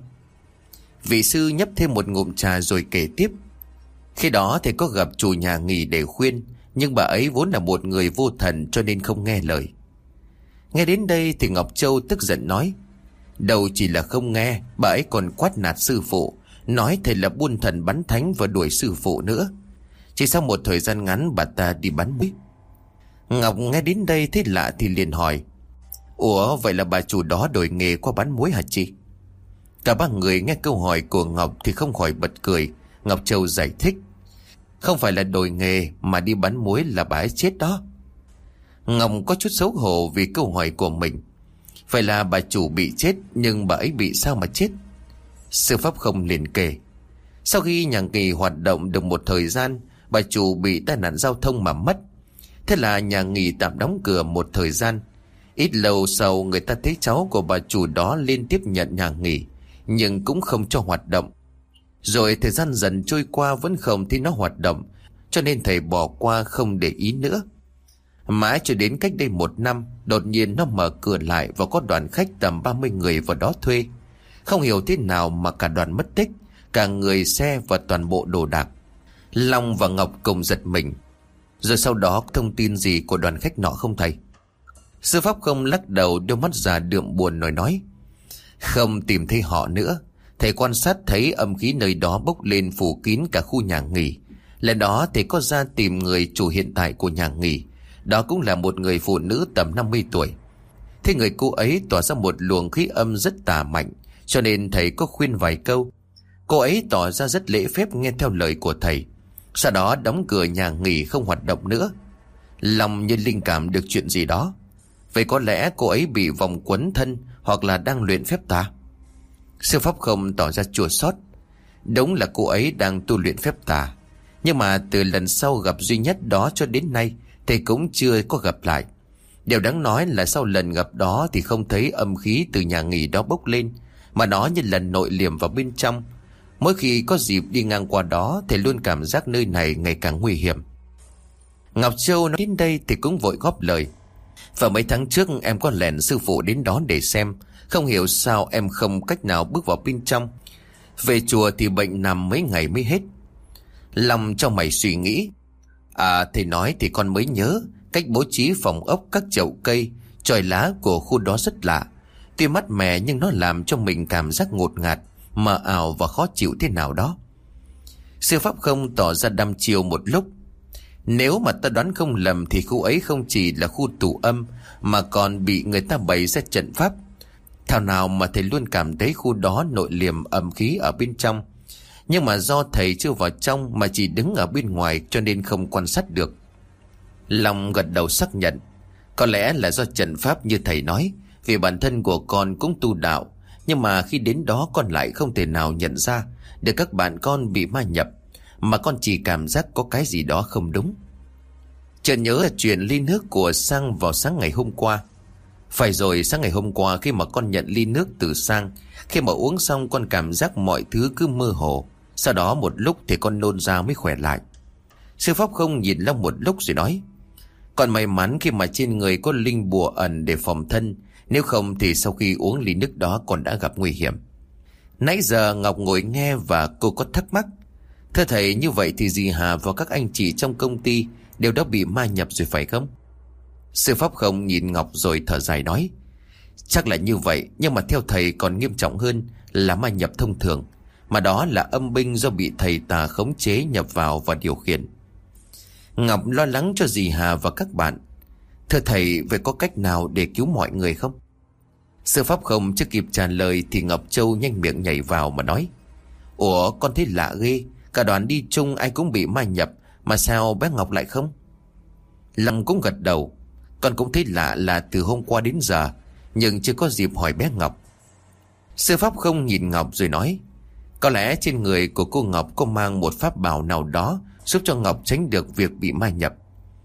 Vị sư nhấp thêm một ngụm trà rồi kể tiếp: Khi đó thầy có gặp chủ nhà nghỉ để khuyên, nhưng bà ấy vốn là một người vô thần cho nên không nghe lời. Nghe đến đây thì Ngọc Châu tức giận nói: Đâu chỉ là không nghe, bà ấy còn quát nạt sư phụ, nói thầy là buôn thần bắn thánh và đuổi sư phụ nữa. Chỉ sau một thời gian ngắn bà ta đi bắn muối. Ngọc nghe đến đây thấy lạ thì liền hỏi: Ủa, vậy là bà chủ đó đổi nghề qua bán muối hả chị? Cả ba người nghe câu hỏi của Ngọc thì không khỏi bật cười. Ngọc Châu giải thích: Không phải là đổi nghề, mà đi bán muối là bà ấy chết đó. Ngọc có chút xấu hổ vì câu hỏi của mình. Vậy là bà chủ bị chết, nhưng bà ấy bị sao mà chết? Sư Pháp Không liền kể: Sau khi nhà nghỉ hoạt động được một thời gian, bà chủ bị tai nạn giao thông mà mất. Thế là nhà nghỉ tạm đóng cửa một thời gian. Ít lâu sau, người ta thấy cháu của bà chủ đó lên tiếp nhận nhà nghỉ, nhưng cũng không cho hoạt động. Rồi thời gian dần trôi qua vẫn không thấy nó hoạt động, cho nên thầy bỏ qua không để ý nữa. Mãi cho đến cách đây một năm, đột nhiên nó mở cửa lại và có đoàn khách tầm ba mươi người vào đó thuê. Không hiểu thế nào mà cả đoàn mất tích, cả người, xe và toàn bộ đồ đạc. Long và Ngọc cùng giật mình. Rồi sau đó thông tin gì của đoàn khách nọ không thầy? Sư Pháp Không lắc đầu, đôi mắt già đượm buồn nói nói: Không tìm thấy họ nữa. Thầy quan sát thấy âm khí nơi đó bốc lên phủ kín cả khu nhà nghỉ. Lần đó thầy có ra tìm người chủ hiện tại của nhà nghỉ. Đó cũng là một người phụ nữ tầm năm mươi tuổi. Thế người cô ấy tỏa ra một luồng khí âm rất tà mạnh, cho nên thầy có khuyên vài câu. Cô ấy tỏ ra rất lễ phép nghe theo lời của thầy. Sau đó đóng cửa nhà nghỉ không hoạt động nữa. Lòng như linh cảm được chuyện gì đó. Vậy có lẽ cô ấy bị vòng quấn thân, hoặc là đang luyện phép tà? Sư Pháp Không tỏ ra chua xót. Đúng là cô ấy đang tu luyện phép tà, nhưng mà từ lần sau gặp duy nhất đó cho đến nay, thầy cũng chưa có gặp lại. Điều đáng nói là sau lần gặp đó thì không thấy âm khí từ nhà nghỉ đó bốc lên, mà nó như lần nội liềm vào bên trong. Mỗi khi có dịp đi ngang qua đó, thầy luôn cảm giác nơi này ngày càng nguy hiểm. Ngọc Châu nói đến đây thì cũng vội góp lời. Và mấy tháng trước em có lèn sư phụ đến đó để xem. Không hiểu sao em không cách nào bước vào bên trong. Về chùa thì bệnh nằm mấy ngày mới hết. Long trong mày suy nghĩ. À, thầy nói thì con mới nhớ. Cách bố trí phòng ốc, các chậu cây, chòi lá của khu đó rất lạ. Tuy mát mẻ nhưng nó làm cho mình cảm giác ngột ngạt, mờ ảo và khó chịu thế nào đó. Sư Pháp Không tỏ ra đăm chiêu một lúc. Nếu mà ta đoán không lầm thì khu ấy không chỉ là khu tù âm mà còn bị người ta bày ra trận pháp. Thảo nào mà thầy luôn cảm thấy khu đó nội liềm âm khí ở bên trong. Nhưng mà do thầy chưa vào trong mà chỉ đứng ở bên ngoài cho nên không quan sát được. Long gật đầu xác nhận. Có lẽ là do trận pháp như thầy nói. Vì bản thân của con cũng tu đạo. Nhưng mà khi đến đó con lại không thể nào nhận ra được các bạn con bị ma nhập. Mà con chỉ cảm giác có cái gì đó không đúng. Chợt nhớ là chuyện ly nước của Sang vào sáng ngày hôm qua. Phải rồi, sáng ngày hôm qua khi mà con nhận ly nước từ Sang, khi mà uống xong con cảm giác mọi thứ cứ mơ hồ. Sau đó một lúc thì con nôn ra mới khỏe lại. Sư Pháp Không nhìn Long một lúc rồi nói. Con may mắn khi mà trên người có linh bùa ẩn để phòng thân. Nếu không thì sau khi uống ly nước đó con đã gặp nguy hiểm. Nãy giờ Ngọc ngồi nghe và cô có thắc mắc. Thưa thầy, như vậy thì dì Hà và các anh chị trong công ty đều đã bị ma nhập rồi phải không? Sư Pháp Không nhìn Ngọc rồi thở dài nói. Chắc là như vậy, nhưng mà theo thầy còn nghiêm trọng hơn là ma nhập thông thường. Mà đó là âm binh do bị thầy tà khống chế nhập vào và điều khiển. Ngọc lo lắng cho dì Hà và các bạn. Thưa thầy, vậy có cách nào để cứu mọi người không? Sư Pháp Không chưa kịp trả lời thì Ngọc Châu nhanh miệng nhảy vào mà nói. Ủa, con thấy lạ ghê. Cả đoàn đi chung ai cũng bị ma nhập, mà sao bé Ngọc lại không? Long cũng gật đầu. Con cũng thấy lạ là từ hôm qua đến giờ, nhưng chưa có dịp hỏi bé Ngọc. Sư Pháp Không nhìn Ngọc rồi nói. Có lẽ trên người của cô Ngọc có mang một pháp bảo nào đó giúp cho Ngọc tránh được việc bị ma nhập.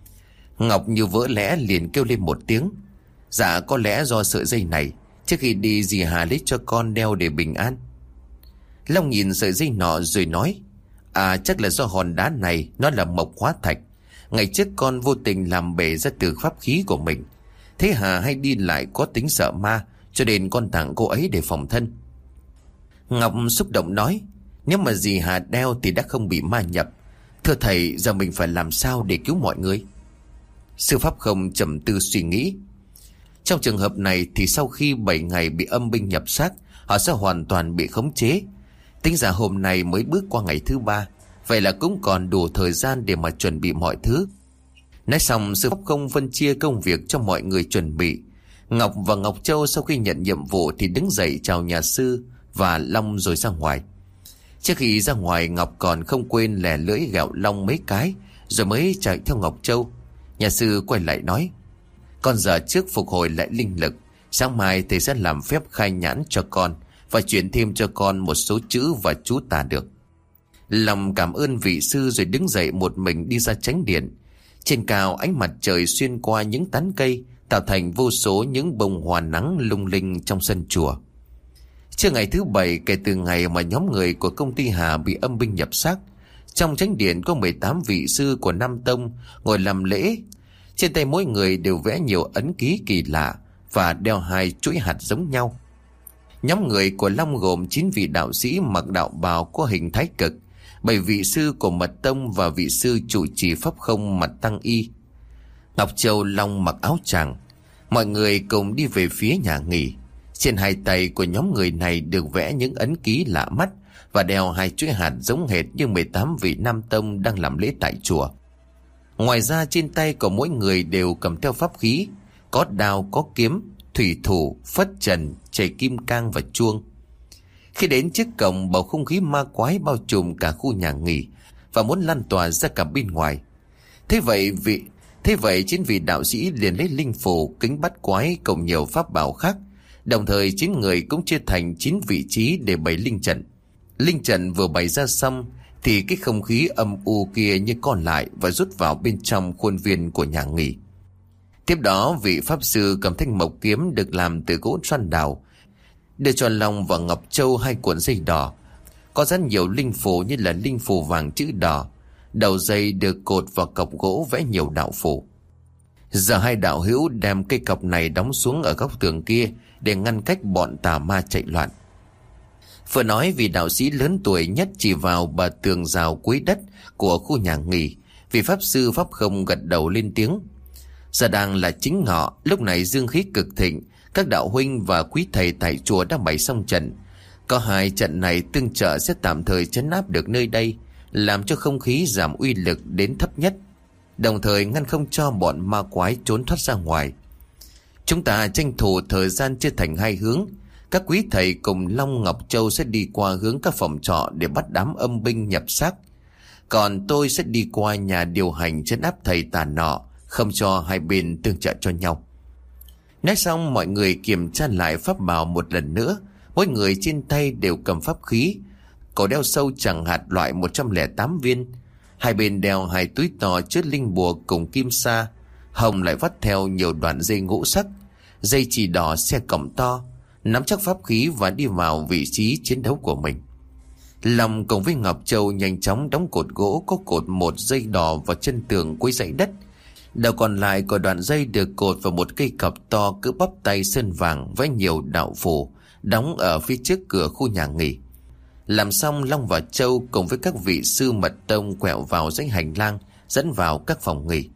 Ngọc như vỡ lẽ liền kêu lên một tiếng. Dạ, có lẽ do sợi dây này. Trước khi đi dì Hà lấy cho con đeo để bình an. Long nhìn sợi dây nọ rồi nói. À, chắc là do hòn đá này nó là mộc hóa thạch. Ngày trước con vô tình làm bể ra từ pháp khí của mình. Thế Hà hay đi lại có tính sợ ma, cho nên con tặng cô ấy để phòng thân. Ngọc xúc động nói. Nếu mà dì Hà đeo thì đã không bị ma nhập. Thưa thầy, giờ mình phải làm sao để cứu mọi người? Sư Pháp Không trầm tư suy nghĩ. Trong trường hợp này thì sau khi bảy ngày bị âm binh nhập xác, họ sẽ hoàn toàn bị khống chế. Tính ra hôm nay mới bước qua ngày thứ ba, vậy là cũng còn đủ thời gian để mà chuẩn bị mọi thứ. Nói xong, Sư Pháp Không phân chia công việc cho mọi người chuẩn bị. Ngọc và Ngọc Châu sau khi nhận nhiệm vụ thì đứng dậy chào nhà sư và Long rồi ra ngoài. Trước khi ra ngoài, Ngọc còn không quên lè lưỡi gẹo Long mấy cái rồi mới chạy theo Ngọc Châu. Nhà sư quay lại nói. Con giờ trước phục hồi lại linh lực. Sáng mai thầy sẽ làm phép khai nhãn cho con và chuyển thêm cho con một số chữ và chú tả được. Lòng cảm ơn vị sư rồi đứng dậy một mình đi ra chánh điện. Trên cao ánh mặt trời xuyên qua những tán cây tạo thành vô số những bông hoa nắng lung linh trong sân chùa. Trưa ngày thứ bảy kể từ ngày mà nhóm người của công ty Hà bị âm binh nhập xác, trong chánh điện có mười tám vị sư của Nam Tông ngồi làm lễ. Trên tay mỗi người đều vẽ nhiều ấn ký kỳ lạ và đeo hai chuỗi hạt giống nhau. Nhóm người của Long gồm chín vị đạo sĩ mặc đạo bào có hình thái cực, bảy vị sư của Mật Tông và vị sư trụ trì Pháp Không mặt tăng y. Ngọc Châu, Long mặc áo tràng. Mọi người cùng đi về phía nhà nghỉ. Trên hai tay của nhóm người này được vẽ những ấn ký lạ mắt và đeo hai chuỗi hạt giống hệt như mười tám vị Nam Tông đang làm lễ tại chùa. Ngoài ra trên tay của mỗi người đều cầm theo pháp khí, có đao, có kiếm, thủy thủ, phất trần, chày kim cang và chuông. Khi đến trước cổng, bầu không khí ma quái bao trùm cả khu nhà nghỉ và muốn lan tỏa ra cả bên ngoài. Thế vậy vị thế vậy chín vị đạo sĩ liền lấy linh phù, kính bắt quái cùng nhiều pháp bảo khác. Đồng thời chín người cũng chia thành chín vị trí để bày linh trận. Linh trận vừa bày ra xong thì cái không khí âm u kia như còn lại và rút vào bên trong khuôn viên của nhà nghỉ. Tiếp đó vị pháp sư cầm thanh mộc kiếm được làm từ gỗ xoan đào đưa cho Long và Ngọc Châu hai cuộn dây đỏ có rất nhiều linh phù như là linh phù vàng chữ đỏ. Đầu dây được cột vào cọc gỗ vẽ nhiều đạo phù. Giờ hai đạo hữu đem cây cọc này đóng xuống ở góc tường kia để ngăn cách bọn tà ma chạy loạn. Vừa nói vì đạo sĩ lớn tuổi nhất chỉ vào bờ tường rào cuối đất của khu nhà nghỉ. Vị pháp sư pháp không gật đầu lên tiếng. Giờ đang là chính ngọ, lúc này dương khí cực thịnh. Các đạo huynh và quý thầy tại chùa đã bày xong trận. Có hai trận này tương trợ sẽ tạm thời trấn áp được nơi đây, làm cho không khí giảm uy lực đến thấp nhất, đồng thời ngăn không cho bọn ma quái trốn thoát ra ngoài. Chúng ta tranh thủ thời gian chia thành hai hướng. Các quý thầy cùng Long Ngọc Châu sẽ đi qua hướng các phòng trọ để bắt đám âm binh nhập xác. Còn tôi sẽ đi qua nhà điều hành trấn áp thầy tà nọ, không cho hai bên tương trợ cho nhau. Nói xong mọi người kiểm tra lại pháp bảo một lần nữa. Mỗi người trên tay đều cầm pháp khí. Cổ đeo sâu chẳng hạt loại một trăm lẻ tám viên. Hai bên đeo hai túi to chứa linh bùa cùng kim sa. Hồng lại vắt theo nhiều đoạn dây ngũ sắc, dây chỉ đỏ xe cổng to. Nắm chắc pháp khí và đi vào vị trí chiến đấu của mình. Long cùng với Ngọc Châu nhanh chóng đóng cột gỗ có cột một dây đỏ vào chân tường cuối dãy đất. Đầu còn lại của đoạn dây được cột vào một cây cọc to cỡ bắp tay sơn vàng với nhiều đạo phù, đóng ở phía trước cửa khu nhà nghỉ. Làm xong, Long và Châu cùng với các vị sư mật tông quẹo vào dãy hành lang dẫn vào các phòng nghỉ.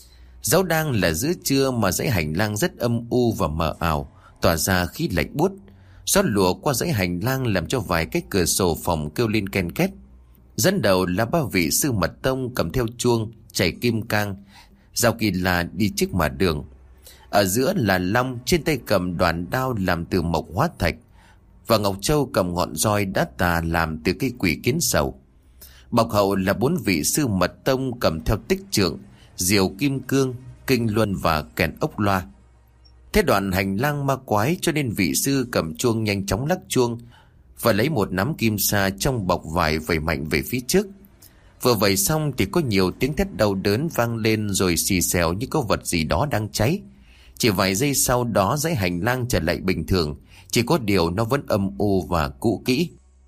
Dẫu đang là giữa trưa mà dãy hành lang rất âm u và mờ ảo, tỏa ra khí lạnh buốt. Gió lùa qua dãy hành lang làm cho vài cái cửa sổ phòng kêu lên ken két. Dẫn đầu là ba vị sư mật tông cầm theo chuông, chảy kim cang, Giao Kỳ là đi trước mà đường. Ở giữa là Long, trên tay cầm đoàn đao làm từ mộc hóa thạch, và Ngọc Châu cầm ngọn roi đá tà làm từ cây quỷ kiến sầu. Bọc hậu là bốn vị sư mật tông cầm theo tích trượng, diều kim cương, kinh luân và kèn ốc loa. Thế đoạn hành lang ma quái cho nên vị sư cầm chuông nhanh chóng lắc chuông và lấy một nắm kim sa trong bọc vải vẩy mạnh về phía trước. Vừa vẩy xong thì có nhiều tiếng thét đau đớn vang lên rồi xì xèo như có vật gì đó đang cháy. Chỉ vài giây sau đó dãy hành lang trở lại bình thường, chỉ có điều nó vẫn âm u và cũ kỹ.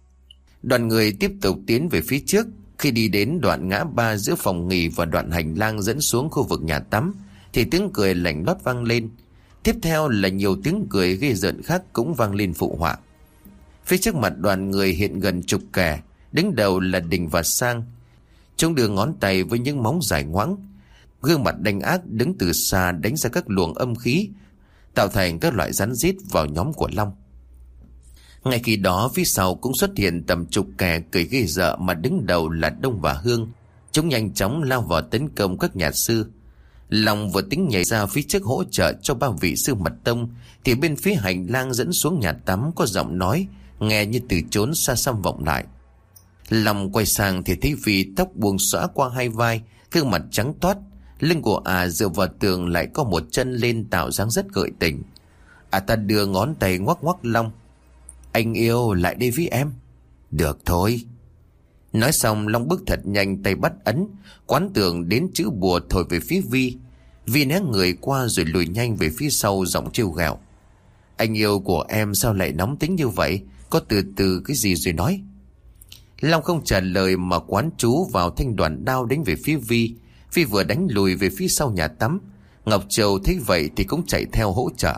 Đoàn người tiếp tục tiến về phía trước. Khi đi đến đoạn ngã ba giữa phòng nghỉ và đoạn hành lang dẫn xuống khu vực nhà tắm thì tiếng cười lạnh lót vang lên. Tiếp theo là nhiều tiếng cười ghê rợn khác cũng vang lên phụ họa. Phía trước mặt đoàn người hiện gần chục kẻ, đứng đầu là Đình và Sang. Chúng đưa ngón tay với những móng dài ngoãng, gương mặt đanh ác đứng từ xa đánh ra các luồng âm khí, tạo thành các loại rắn rít vào nhóm của Long. Ngay khi đó phía sau cũng xuất hiện tầm chục kẻ cười ghê rợ mà đứng đầu là Đông và Hương. Chúng nhanh chóng lao vào tấn công các nhà sư. Long vừa tính nhảy ra phía trước hỗ trợ cho ba vị sư mật tông thì bên phía hành lang dẫn xuống nhà tắm có giọng nói nghe như từ chốn xa xăm vọng lại. Long quay sang thì thấy vì tóc buông xõa qua hai vai, gương mặt trắng toát, lưng của à dựa vào tường lại có một chân lên tạo dáng rất gợi tình. À ta đưa ngón tay ngoắc ngoắc Long. Anh yêu lại đây với em. Được thôi. Nói xong Long bước thật nhanh, tay bắt ấn, quán tưởng đến chữ bùa thổi về phía Vi. Vi né người qua rồi lùi nhanh về phía sau, giọng trêu ghẹo. Anh yêu của em sao lại nóng tính như vậy? Có từ từ cái gì rồi nói. Long không trả lời mà quán chú vào thanh đoàn đao đánh về phía Vi. Vi vừa đánh lùi về phía sau nhà tắm. Ngọc Châu thấy vậy thì cũng chạy theo hỗ trợ.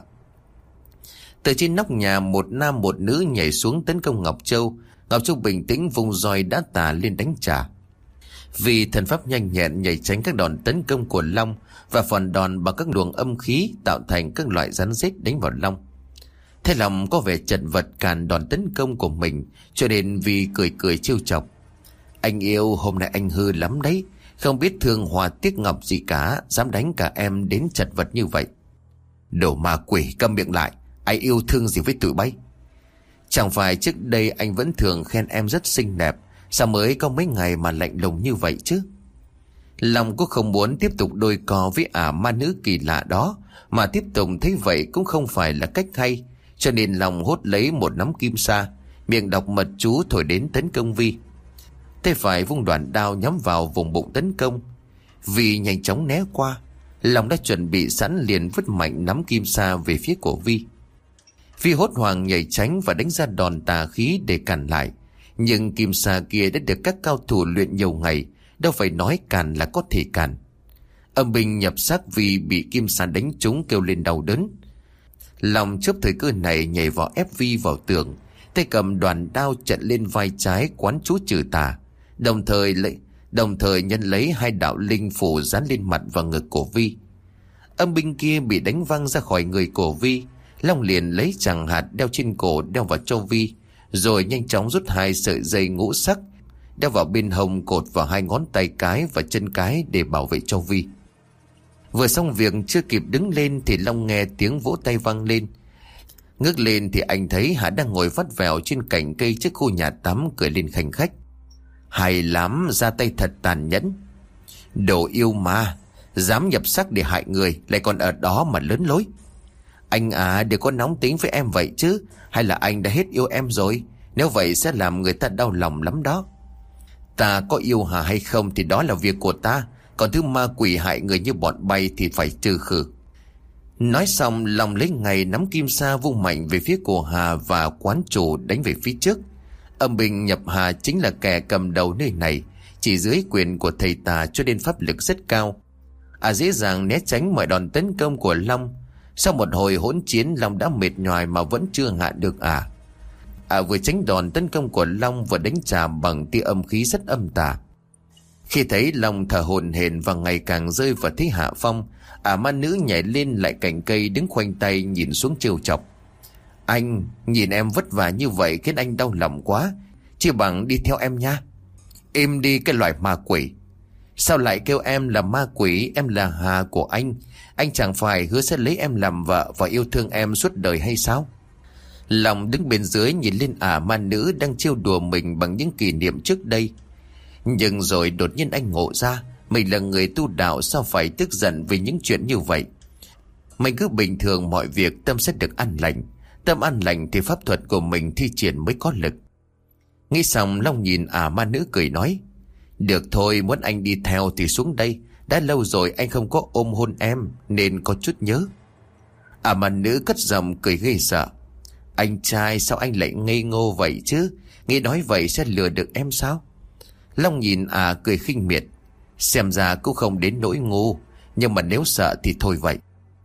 Từ trên nóc nhà một nam một nữ nhảy xuống tấn công Ngọc Châu. Ngọc Châu bình tĩnh vùng roi đá tà lên đánh trả. Vì thần pháp nhanh nhẹn nhảy tránh các đòn tấn công của Long và phản đòn bằng các luồng âm khí tạo thành các loại rắn rết đánh vào Long. Thế lòng có vẻ chật vật cản đòn tấn công của mình, cho nên vì cười cười trêu chọc. Anh yêu hôm nay anh hư lắm đấy, không biết thương hòa tiếc ngọc gì cả, dám đánh cả em đến chật vật như vậy. Đồ ma quỷ, câm miệng lại. Ai yêu thương gì với tụi bay? Chẳng phải trước đây anh vẫn thường khen em rất xinh đẹp, sao mới có mấy ngày mà lạnh lùng như vậy chứ? Long cũng không muốn tiếp tục đôi co với ả ma nữ kỳ lạ đó, mà tiếp tục thấy vậy cũng không phải là cách hay, cho nên Long hốt lấy một nắm kim sa, miệng đọc mật chú thổi đến tấn công Vi. Tay phải vung đoàn đao nhắm vào vùng bụng tấn công. Vi nhanh chóng né qua. Long đã chuẩn bị sẵn liền vứt mạnh nắm kim sa về phía của Vi. Vi hốt hoảng nhảy tránh và đánh ra đòn tà khí để cản lại, Nhưng kim sa kia đã được các cao thủ luyện nhiều ngày, đâu phải nói càn là có thể càn. Âm binh nhập xác vì bị kim sa đánh trúng kêu lên đau đớn. Long chớp thời cơ này nhảy vào ép Vi vào tường, tay cầm đoàn đao chặn lên vai trái quán chú trừ tà, đồng thời lấy đồng thời nhân lấy hai đạo linh phù dán lên mặt và ngực của Vi. Âm binh kia bị đánh văng ra khỏi người của Vi. Long liền lấy tràng hạt đeo trên cổ đeo vào cho Vi, rồi nhanh chóng rút hai sợi dây ngũ sắc đeo vào bên hông, cột vào hai ngón tay cái và chân cái để bảo vệ cho Vi. Vừa xong việc, chưa kịp đứng lên thì Long nghe tiếng vỗ tay vang lên. Ngước lên thì anh thấy Hà đang ngồi vắt vẻo trên cành cây trước khu nhà tắm, cười lên khanh khách. Hay lắm, ra tay thật tàn nhẫn. Đồ yêu ma, dám nhập xác để hại người, lại còn ở đó mà lớn lối. Anh à, đừng có nóng tính với em vậy chứ. Hay là anh đã hết yêu em rồi? Nếu vậy sẽ làm người ta đau lòng lắm đó. Ta có yêu Hà hay không thì đó là việc của ta, còn thứ ma quỷ hại người như bọn bay thì phải trừ khử. Nói xong, Long lấy ngay nắm kim sa vung mạnh về phía của Hà và quán chủ đánh về phía trước. Âm binh nhập Hà chính là kẻ cầm đầu nơi này, chỉ dưới quyền của thầy tà cho nên pháp lực rất cao. À dễ dàng né tránh mọi đòn tấn công của Long. Sau một hồi hỗn chiến, Long đã mệt nhoài mà vẫn chưa hạ được à. À vừa tránh đòn tấn công của Long vừa đánh trả bằng tia âm khí rất âm tà. Khi thấy Long thở hổn hển và ngày càng rơi vào thế hạ phong, ả ma nữ nhảy lên lại cành cây đứng khoanh tay nhìn xuống trêu chọc. Anh, nhìn em vất vả như vậy khiến anh đau lòng quá, chỉ bằng đi theo em nha. Im đi cái loại ma quỷ. Sao lại kêu em là ma quỷ? Em là Hà của anh. Anh chẳng phải hứa sẽ lấy em làm vợ và yêu thương em suốt đời hay sao? Long đứng bên dưới nhìn lên ả ma nữ đang trêu đùa mình bằng những kỷ niệm trước đây. Nhưng rồi đột nhiên anh ngộ ra, mình là người tu đạo, sao phải tức giận vì những chuyện như vậy. Mình cứ bình thường mọi việc, tâm sẽ được an lành. Tâm an lành thì pháp thuật của mình thi triển mới có lực. Nghĩ xong, Long nhìn ả ma nữ cười nói. Được thôi, muốn anh đi theo thì xuống đây. Đã lâu rồi anh không có ôm hôn em, nên có chút nhớ. Ả ma nữ cất giọng cười ghê sợ. Anh trai, sao anh lại ngây ngô vậy chứ? Nghĩ nói vậy sẽ lừa được em sao? Long nhìn à cười khinh miệt. Xem ra cũng không đến nỗi ngu, nhưng mà nếu sợ thì thôi vậy.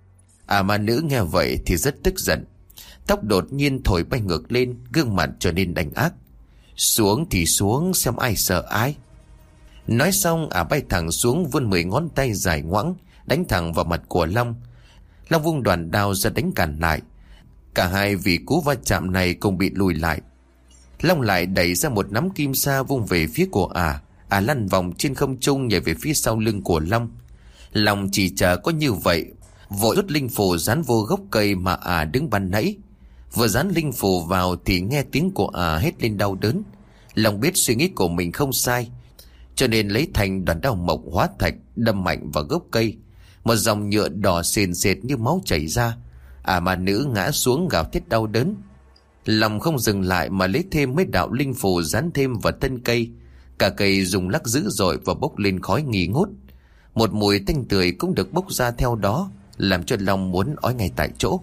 À ma nữ nghe vậy thì rất tức giận. Tóc đột nhiên thổi bay ngược lên, gương mặt trở nên đành ác. Xuống thì xuống, xem ai sợ ai. Nói xong à bay thẳng xuống, vươn mười ngón tay dài ngoãng đánh thẳng vào mặt của Long. Long vung đoàn đao ra đánh cản lại. Cả hai vì cú va chạm này cùng bị lùi lại. Long lại đẩy ra một nắm kim sa vung về phía của ả. Ả lăn vòng trên không trung nhảy về phía sau lưng của Long. Long chỉ chờ có như vậy, vội rút linh phù dán vô gốc cây mà ả đứng ban nãy. Vừa dán linh phù vào thì nghe tiếng của ả hét lên đau đớn. Long biết suy nghĩ của mình không sai, cho nên lấy thành đoàn đao mộc hóa thạch đâm mạnh vào gốc cây. Một dòng nhựa đỏ sền sệt như máu chảy ra. Ả ma nữ ngã xuống gào thét đau đớn. Long không dừng lại mà lấy thêm mấy đạo linh phù dán thêm vào thân cây. Cả cây rung lắc dữ dội và bốc lên khói nghi ngút. Một mùi tanh tưởi cũng được bốc ra theo đó, làm cho Long muốn ói ngay tại chỗ.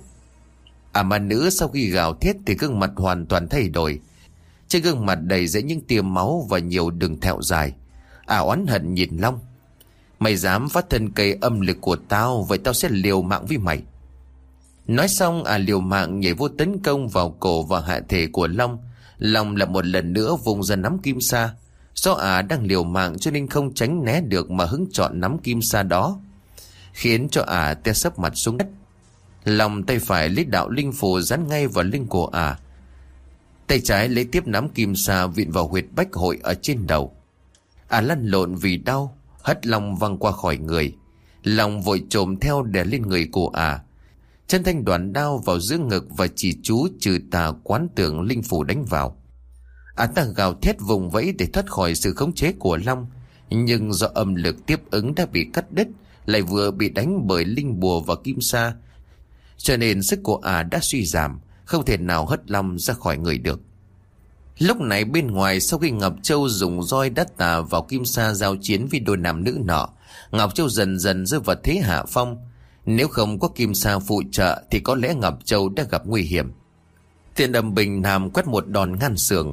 À ma nữ sau khi gào thét thì gương mặt hoàn toàn thay đổi. Trên gương mặt đầy dẫy những tia máu và nhiều đường thẹo dài. À oán hận nhìn Long. Mày dám phát thân cây âm lực của tao, vậy tao sẽ liều mạng với mày. Nói xong à liều mạng nhảy vô tấn công vào cổ và hạ thể của Long. Long lại một lần nữa vùng ra nắm kim sa. Do à đang liều mạng cho nên không tránh né được mà hứng chọn nắm kim sa đó, khiến cho à té sấp mặt xuống đất. Long tay phải lấy đạo linh phù dán ngay vào lưng của à. Tay trái lấy tiếp nắm kim sa vịn vào huyệt bách hội ở trên đầu. À lăn lộn vì đau, hất Long văng qua khỏi người. Long vội trồm theo đè lên người của à. Chân thanh đoàn đao vào giữa ngực và chỉ chú trừ tà quán tưởng linh phù đánh vào. À ta gào thét vùng vẫy để thoát khỏi sự khống chế của Long, nhưng do âm lực tiếp ứng đã bị cắt đứt, lại vừa bị đánh bởi linh bùa và kim sa, cho nên sức của à đã suy giảm, không thể nào hất Long ra khỏi người được. Lúc này bên ngoài, sau khi Ngọc Châu dùng roi đắt tà vào kim sa giao chiến với đôi nam nữ nọ, Ngọc Châu dần dần rơi vào thế hạ phong. Nếu không có kim sa phụ trợ thì có lẽ Ngọc Châu đã gặp nguy hiểm. Thiên Âm Bình Nam quét một đòn ngăn sườn.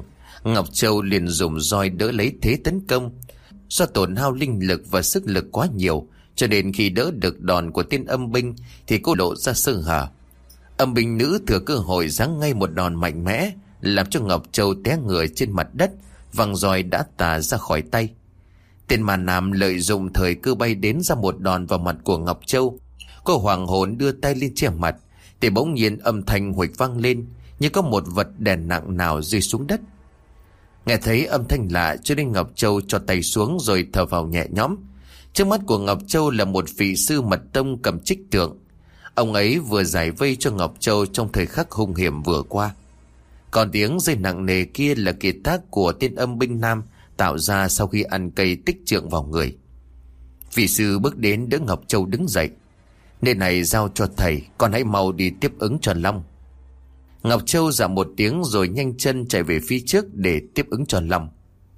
Ngọc Châu liền dùng roi đỡ lấy thế tấn công. Do tổn hao linh lực và sức lực quá nhiều, cho nên khi đỡ được đòn của tên âm binh thì cô lộ ra sơ hở. Âm binh nữ thừa cơ hội giáng ngay một đòn mạnh mẽ, làm cho Ngọc Châu té người trên mặt đất, văng roi đã tà ra khỏi tay. Tên mà nam lợi dụng thời cơ bay đến ra một đòn vào mặt của Ngọc Châu. Cô hoàng hồn đưa tay lên che mặt, thì bỗng nhiên âm thanh huỵch vang lên, như có một vật đè nặng nào rơi xuống đất. Nghe thấy âm thanh lạ cho nên Ngọc Châu cho tay xuống rồi thở vào nhẹ nhõm. Trước mắt của Ngọc Châu là một vị sư mật tông cầm trích tượng. Ông ấy vừa giải vây cho Ngọc Châu trong thời khắc hung hiểm vừa qua. Còn tiếng rơi nặng nề kia là kiệt tác của tên âm binh nam tạo ra sau khi ăn cây tích trượng vào người. Vị sư bước đến đỡ Ngọc Châu đứng dậy. Nên này giao cho thầy, con hãy mau đi tiếp ứng cho Long. Ngọc Châu dạ một tiếng rồi nhanh chân chạy về phía trước để tiếp ứng cho Long.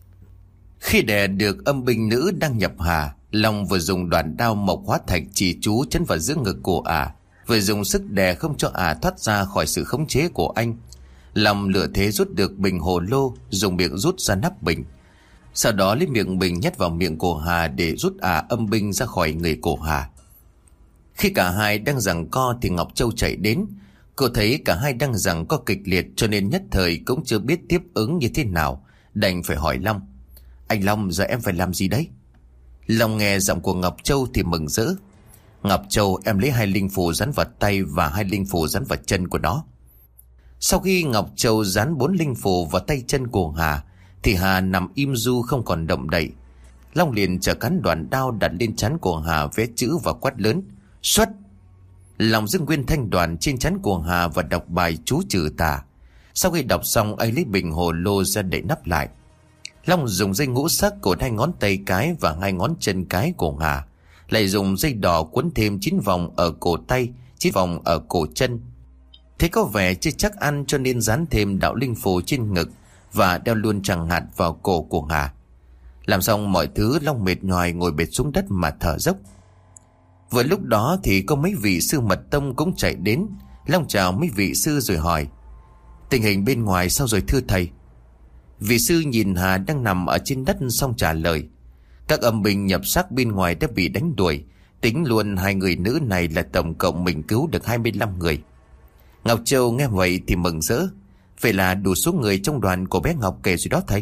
Khi đè được âm binh nữ đang nhập hà, Long vừa dùng đoạn đao mộc hóa thạch chỉ chú chấn vào giữa ngực của ả, à, vừa dùng sức đè không cho ả à thoát ra khỏi sự khống chế của anh. Long lựa thế rút được bình hồ lô, dùng miệng rút ra nắp bình. Sau đó lấy miệng bình nhét vào miệng của Hà để rút ả à âm binh ra khỏi người của Hà. Khi cả hai đang giằng co thì Ngọc Châu chạy đến. Cô thấy cả hai đang giằng co kịch liệt cho nên nhất thời cũng chưa biết tiếp ứng như thế nào, đành phải hỏi Long: Anh Long, giờ em phải làm gì đấy? Long nghe giọng của Ngọc Châu thì mừng rỡ. Ngọc Châu, em lấy hai linh phù dán vào tay và hai linh phù dán vào chân của nó. Sau khi Ngọc Châu dán bốn linh phù vào tay chân của Hà thì Hà nằm im ru không còn động đậy. Long liền trở cán đoạn đao đặt lên trán của Hà, vẽ chữ và quát lớn: Xuất! Long dưng nguyên thanh đoàn trên trán của Hà và đọc bài chú trừ tà. Sau khi đọc xong, anh lấy bình hồ lô ra để nắp lại. Long dùng dây ngũ sắc cột hai ngón tay cái và hai ngón chân cái của Hà, lại dùng dây đỏ quấn thêm chín vòng ở cổ tay, chín vòng ở cổ chân. Thế có vẻ chưa chắc ăn cho nên dán thêm đạo linh phù trên ngực và đeo luôn tràng hạt vào cổ của Hà. Làm xong mọi thứ, Long mệt nhoài ngồi bệt xuống đất mà thở dốc. Vừa lúc đó thì có mấy vị sư mật tông cũng chạy đến. Long chào mấy vị sư rồi hỏi: Tình hình bên ngoài sao rồi thưa thầy? Vị sư nhìn Hà đang nằm ở trên đất xong trả lời: Các âm binh nhập xác bên ngoài đã bị đánh đuổi. Tính luôn hai người nữ này là tổng cộng mình cứu được hai mươi lăm người. Ngọc Châu nghe vậy thì mừng rỡ: Vậy là đủ số người trong đoàn của bé Ngọc kể rồi đó thầy.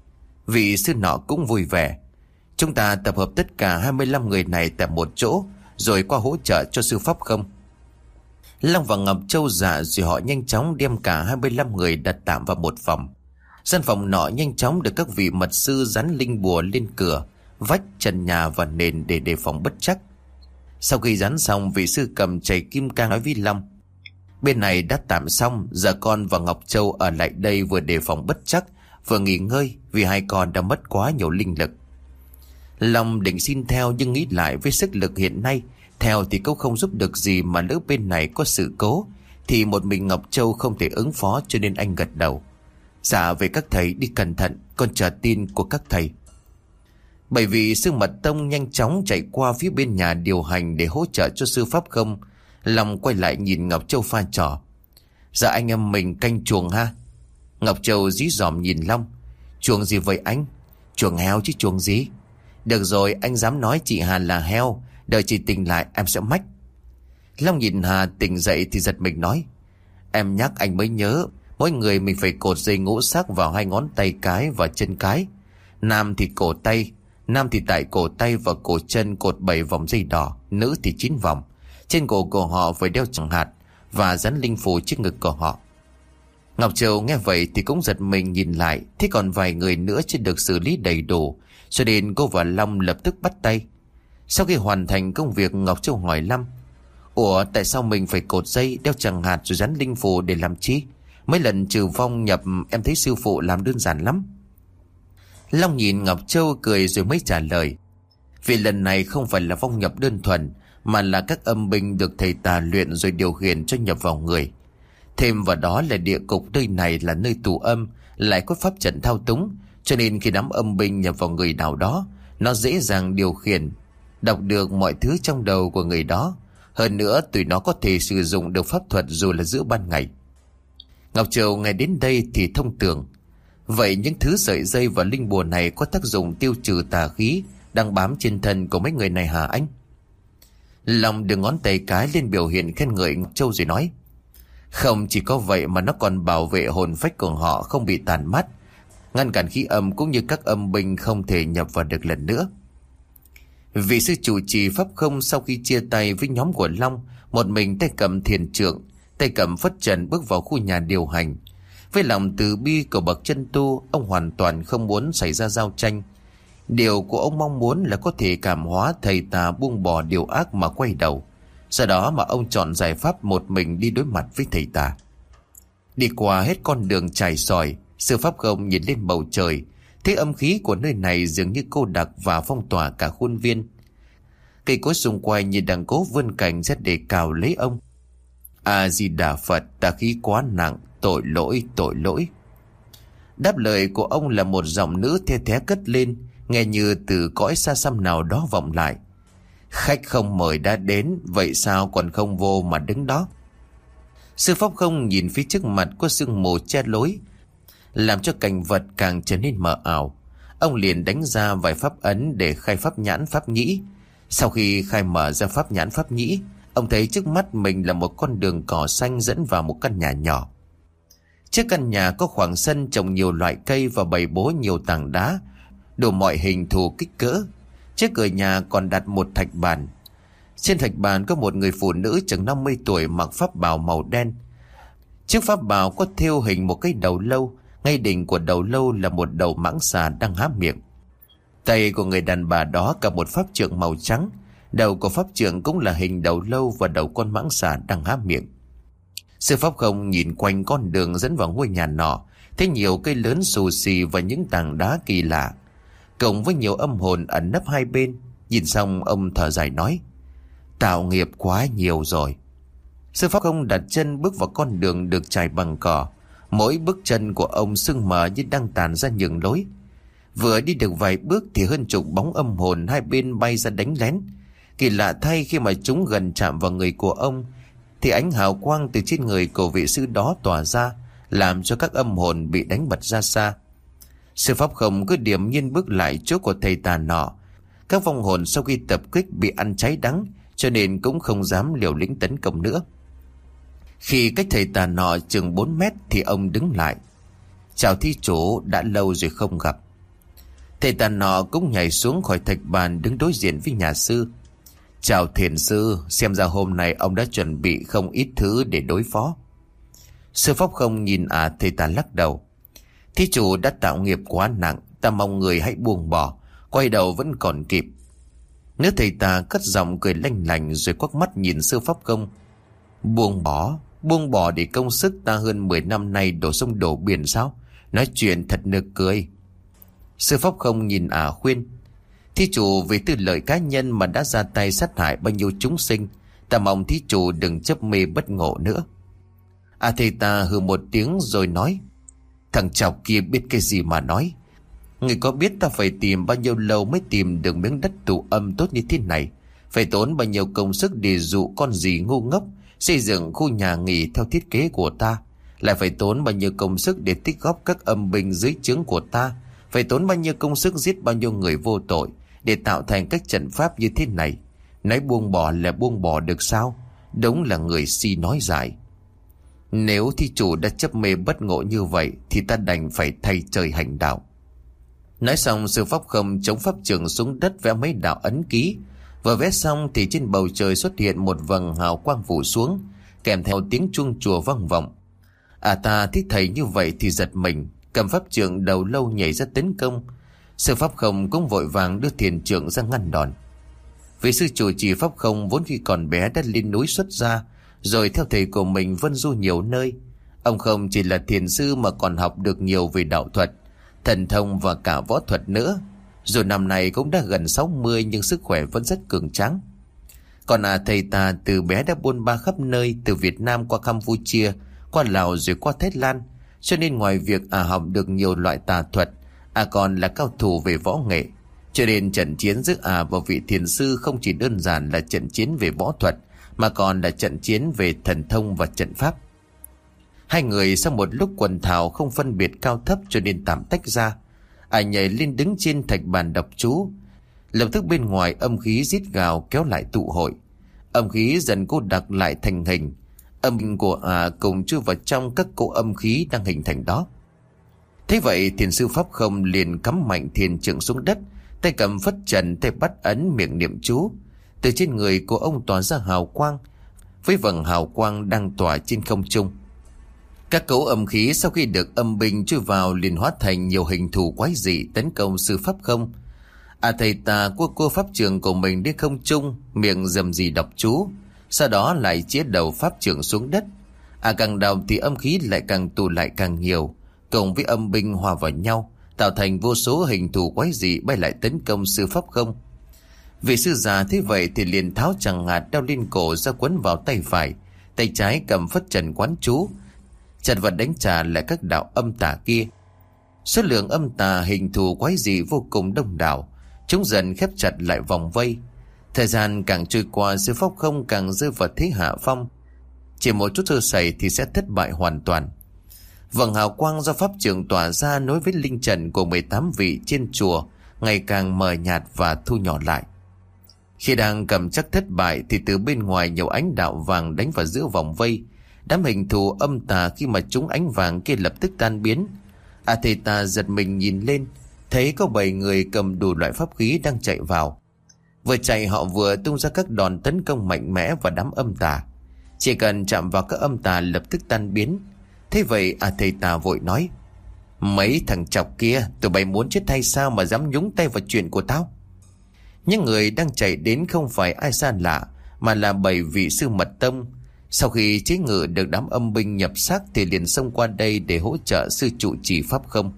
Vị sư nọ cũng vui vẻ: Chúng ta tập hợp tất cả hai mươi lăm người này tại một chỗ, rồi qua hỗ trợ cho sư pháp không? Long và Ngọc Châu dạ rồi họ nhanh chóng đem cả hai mươi lăm người đặt tạm vào một phòng. Gian phòng nọ nhanh chóng được các vị mật sư dán linh bùa lên cửa, vách, trần nhà và nền để đề phòng bất trắc. Sau khi dán xong, vị sư cầm chày kim cang nói với Long: Bên này đã tạm xong, giờ con và Ngọc Châu ở lại đây vừa đề phòng bất trắc, vừa nghỉ ngơi vì hai con đã mất quá nhiều linh lực. Long định xin theo nhưng nghĩ lại với sức lực hiện nay, theo thì cũng không giúp được gì, mà lỡ bên này có sự cố thì một mình Ngọc Châu không thể ứng phó, cho nên anh gật đầu: Dạ về các thầy đi cẩn thận, con chờ tin của các thầy. Bởi vì sư mật tông nhanh chóng chạy qua phía bên nhà điều hành để hỗ trợ cho sư pháp không. Long quay lại nhìn Ngọc Châu pha trò: Dạ anh em mình canh chuồng ha. Ngọc Châu dí dỏm nhìn Long: Chuồng gì vậy anh? Chuồng heo chứ chuồng gì? Được rồi, anh dám nói chị Hà là heo, đợi chị tỉnh lại em sẽ mách. Long nhìn Hà tỉnh dậy thì giật mình nói: Em nhắc anh mới nhớ, mỗi người mình phải cột dây ngũ sắc vào hai ngón tay cái và chân cái. Nam thì cổ tay, nam thì tại cổ tay và cổ chân cột bảy vòng dây đỏ, nữ thì chín vòng. Trên cổ của họ phải đeo tràng hạt và dán linh phù trên ngực của họ. Ngọc Châu nghe vậy thì cũng giật mình nhìn lại, thế còn vài người nữa chưa được xử lý đầy đủ, cho nên cô và Long lập tức bắt tay. Sau khi hoàn thành công việc, Ngọc Châu hỏi Long: Ủa tại sao mình phải cột dây, đeo tràng hạt rồi dán linh phù để làm chi? Mấy lần trừ vong nhập em thấy sư phụ làm đơn giản lắm. Long nhìn Ngọc Châu cười rồi mới trả lời: Vì lần này không phải là vong nhập đơn thuần, mà là các âm binh được thầy tà luyện rồi điều khiển cho nhập vào người. Thêm vào đó là địa cục nơi này là nơi tù âm, lại có pháp trận thao túng, cho nên khi đám âm binh nhập vào người nào đó, nó dễ dàng điều khiển, đọc được mọi thứ trong đầu của người đó. Hơn nữa tụi nó có thể sử dụng được pháp thuật dù là giữa ban ngày. Ngọc Châu nghe đến đây thì thông tưởng: Vậy những thứ sợi dây và linh bùa này có tác dụng tiêu trừ tà khí đang bám trên thân của mấy người này hả anh? Long đưa ngón tay cái lên biểu hiện khen ngợi Ngọc Châu rồi nói: Không chỉ có vậy mà nó còn bảo vệ hồn phách của họ không bị tàn mát, ngăn cản khí âm cũng như các âm binh không thể nhập vào được lần nữa. Vị sư chủ trì pháp không sau khi chia tay với nhóm của Long, một mình tay cầm thiền trượng, tay cầm phất trần bước vào khu nhà điều hành. Với lòng từ bi của bậc chân tu, ông hoàn toàn không muốn xảy ra giao tranh. Điều của ông mong muốn là có thể cảm hóa thầy tà buông bỏ điều ác mà quay đầu. Sau đó mà ông chọn giải pháp một mình đi đối mặt với thầy tà. Đi qua hết con đường trải sỏi, sư pháp không nhìn lên bầu trời, thấy âm khí của nơi này dường như cô đặc và phong tỏa cả khuôn viên. Cây cối xung quanh như đang cố vươn cành ra để cào lấy ông. A Di Đà Phật, tà khí quá nặng, tội lỗi, tội lỗi. Đáp lời của ông là một giọng nữ the thé cất lên, nghe như từ cõi xa xăm nào đó vọng lại: Khách không mời đã đến, vậy sao còn không vô mà đứng đó? Sư pháp không nhìn phía trước mặt có sương mù che lối, làm cho cảnh vật càng trở nên mờ ảo. Ông liền đánh ra vài pháp ấn để khai pháp nhãn pháp nhĩ. Sau khi khai mở ra pháp nhãn pháp nhĩ, ông thấy trước mắt mình là một con đường cỏ xanh dẫn vào một căn nhà nhỏ. Trước căn nhà có khoảng sân trồng nhiều loại cây và bày bố nhiều tảng đá, đủ mọi hình thù kích cỡ. Trước cửa nhà còn đặt một thạch bàn. Trên thạch bàn có một người phụ nữ chừng năm mươi tuổi mặc pháp bào màu đen. Chiếc pháp bào có thêu hình một cái đầu lâu, ngay đỉnh của đầu lâu là một đầu mãng xà đang há miệng. Tay của người đàn bà đó cầm một pháp trượng màu trắng, đầu của pháp trượng cũng là hình đầu lâu và đầu con mãng xà đang há miệng. Sư pháp không nhìn quanh con đường dẫn vào ngôi nhà nọ, thấy nhiều cây lớn xù xì và những tảng đá kỳ lạ, cộng với nhiều âm hồn ẩn nấp hai bên. Nhìn xong ông thở dài nói: Tạo nghiệp quá nhiều rồi. Sư pháp không đặt chân bước vào con đường được trải bằng cỏ. Mỗi bước chân của ông sưng mờ như đang tàn ra nhường lối. Vừa đi được vài bước thì hơn chục bóng âm hồn hai bên bay ra đánh lén. Kỳ lạ thay, khi mà chúng gần chạm vào người của ông thì ánh hào quang từ trên người của vị sư đó tỏa ra, làm cho các âm hồn bị đánh bật ra xa. Sư pháp không cứ điềm nhiên bước lại chỗ của thầy tà nọ. Các vong hồn sau khi tập kích bị ăn cháy đắng, cho nên cũng không dám liều lĩnh tấn công nữa. Khi cách thầy tà nọ chừng bốn mét thì ông đứng lại: Chào thí chủ, đã lâu rồi không gặp. Thầy tà nọ cũng nhảy xuống khỏi thạch bàn đứng đối diện với nhà sư. Chào thiền sư, xem ra hôm nay ông đã chuẩn bị không ít thứ để đối phó. Sư pháp không nhìn à thầy tà lắc đầu: Thí chủ đã tạo nghiệp quá nặng, ta mong người hãy buông bỏ, quay đầu vẫn còn kịp. Nữ thầy tà cất giọng cười lanh lành rồi quắc mắt nhìn sư pháp không. Buông bỏ, buông bỏ để công sức ta hơn mười năm nay đổ sông đổ biển sao? Nói chuyện thật nực cười. Sư pháp không nhìn ả à khuyên: Thí chủ vì tư lợi cá nhân mà đã ra tay sát hại bao nhiêu chúng sinh, ta mong thí chủ đừng chấp mê bất ngộ nữa. À thầy ta hừ một tiếng rồi nói: Thằng chọc kia biết cái gì mà nói. Người có biết ta phải tìm bao nhiêu lâu mới tìm được miếng đất tụ âm tốt như thế này? Phải tốn bao nhiêu công sức để dụ con gì ngu ngốc xây dựng khu nhà nghỉ theo thiết kế của ta? Lại phải tốn bao nhiêu công sức để tích góp các âm binh dưới trướng của ta? Phải tốn bao nhiêu công sức giết bao nhiêu người vô tội để tạo thành các trận pháp như thế này? Nói buông bỏ là buông bỏ được sao? Đúng là người si nói dại. Nếu thí chủ đã chấp mê bất ngộ như vậy thì ta đành phải thay trời hành đạo. Nói xong, sư pháp không chống pháp trường xuống đất vẽ mấy đạo ấn ký. Vừa vẽ xong thì trên bầu trời xuất hiện một vầng hào quang phủ xuống, kèm theo tiếng chuông chùa vang vọng. À ta thấy thầy như vậy thì giật mình, cầm pháp trượng đầu lâu nhảy ra tấn công. Sư pháp không cũng vội vàng đưa thiền trượng ra ngăn đòn. Vị sư chủ trì pháp không vốn khi còn bé đã lên núi xuất gia, rồi theo thầy của mình vân du nhiều nơi. Ông không chỉ là thiền sư mà còn học được nhiều về đạo thuật, thần thông và cả võ thuật nữa. Dù năm nay cũng đã gần sáu mươi nhưng sức khỏe vẫn rất cường tráng. Còn à thầy ta từ bé đã buôn ba khắp nơi, từ Việt Nam qua Campuchia, qua Lào rồi qua Thái Lan. Cho nên ngoài việc à học được nhiều loại tà thuật, à còn là cao thủ về võ nghệ. Cho nên trận chiến giữa à và vị thiền sư không chỉ đơn giản là trận chiến về võ thuật, mà còn là trận chiến về thần thông và trận pháp. Hai người sau một lúc quần thảo không phân biệt cao thấp cho nên tạm tách ra. Ả nhảy lên đứng trên thạch bàn đọc chú. Lập tức bên ngoài âm khí rít gào kéo lại tụ hội. Âm khí dần cô đặc lại thành hình. Âm binh của Ả cùng chui vào trong các cỗ âm khí đang hình thành đó. Thế vậy thiền sư Pháp Không liền cắm mạnh thiền trượng xuống đất, tay cầm phất trần, tay bắt ấn miệng niệm chú. Từ trên người của ông tỏa ra hào quang, với vầng hào quang đang tỏa trên không trung. Các cấu âm khí sau khi được âm binh chui vào liền hóa thành nhiều hình thù quái dị tấn công sư Pháp Không. À thầy tà của cô pháp trường của mình đến không trung, miệng rầm rì đọc chú, sau đó lại chĩa đầu pháp trường xuống đất. À càng đọc thì âm khí lại càng tụ lại càng nhiều, cùng với âm binh hòa vào nhau, tạo thành vô số hình thù quái dị bay lại tấn công sư Pháp Không. Vị sư già thế vậy thì liền tháo chằng hạt đeo lên cổ ra quấn vào tay phải, tay trái cầm phất trần quán chú, chặt vật đánh trả lại các đạo âm tà kia. Số lượng âm tà hình thù quái dị vô cùng đông đảo, chúng dần khép chặt lại vòng vây. Thời gian càng trôi qua, sư Pháp Không càng rơi vào thế hạ phong. Chỉ một chút sơ sẩy thì sẽ thất bại hoàn toàn. Vầng hào quang do pháp trường tỏa ra nối với linh trần của mười tám vị trên chùa ngày càng mờ nhạt và thu nhỏ lại. Khi đang cầm chắc thất bại thì từ bên ngoài nhiều ánh đạo vàng đánh vào giữa vòng vây. Đám hình thù âm tà khi mà chúng ánh vàng kia lập tức tan biến. A thầy ta giật mình nhìn lên, thấy có bảy người cầm đủ loại pháp khí đang chạy vào. Vừa chạy họ vừa tung ra các đòn tấn công mạnh mẽ vào đám âm tà. Chỉ cần chạm vào các âm tà lập tức tan biến. Thế vậy A thầy ta vội nói: "Mấy thằng chọc kia, tụi bay muốn chết hay sao mà dám nhúng tay vào chuyện của tao?" Những người đang chạy đến không phải ai xa lạ, mà là bảy vị sư mật tông. Sau khi chế ngự được đám âm binh nhập xác thì liền xông qua đây để hỗ trợ sư trụ trì Pháp Không.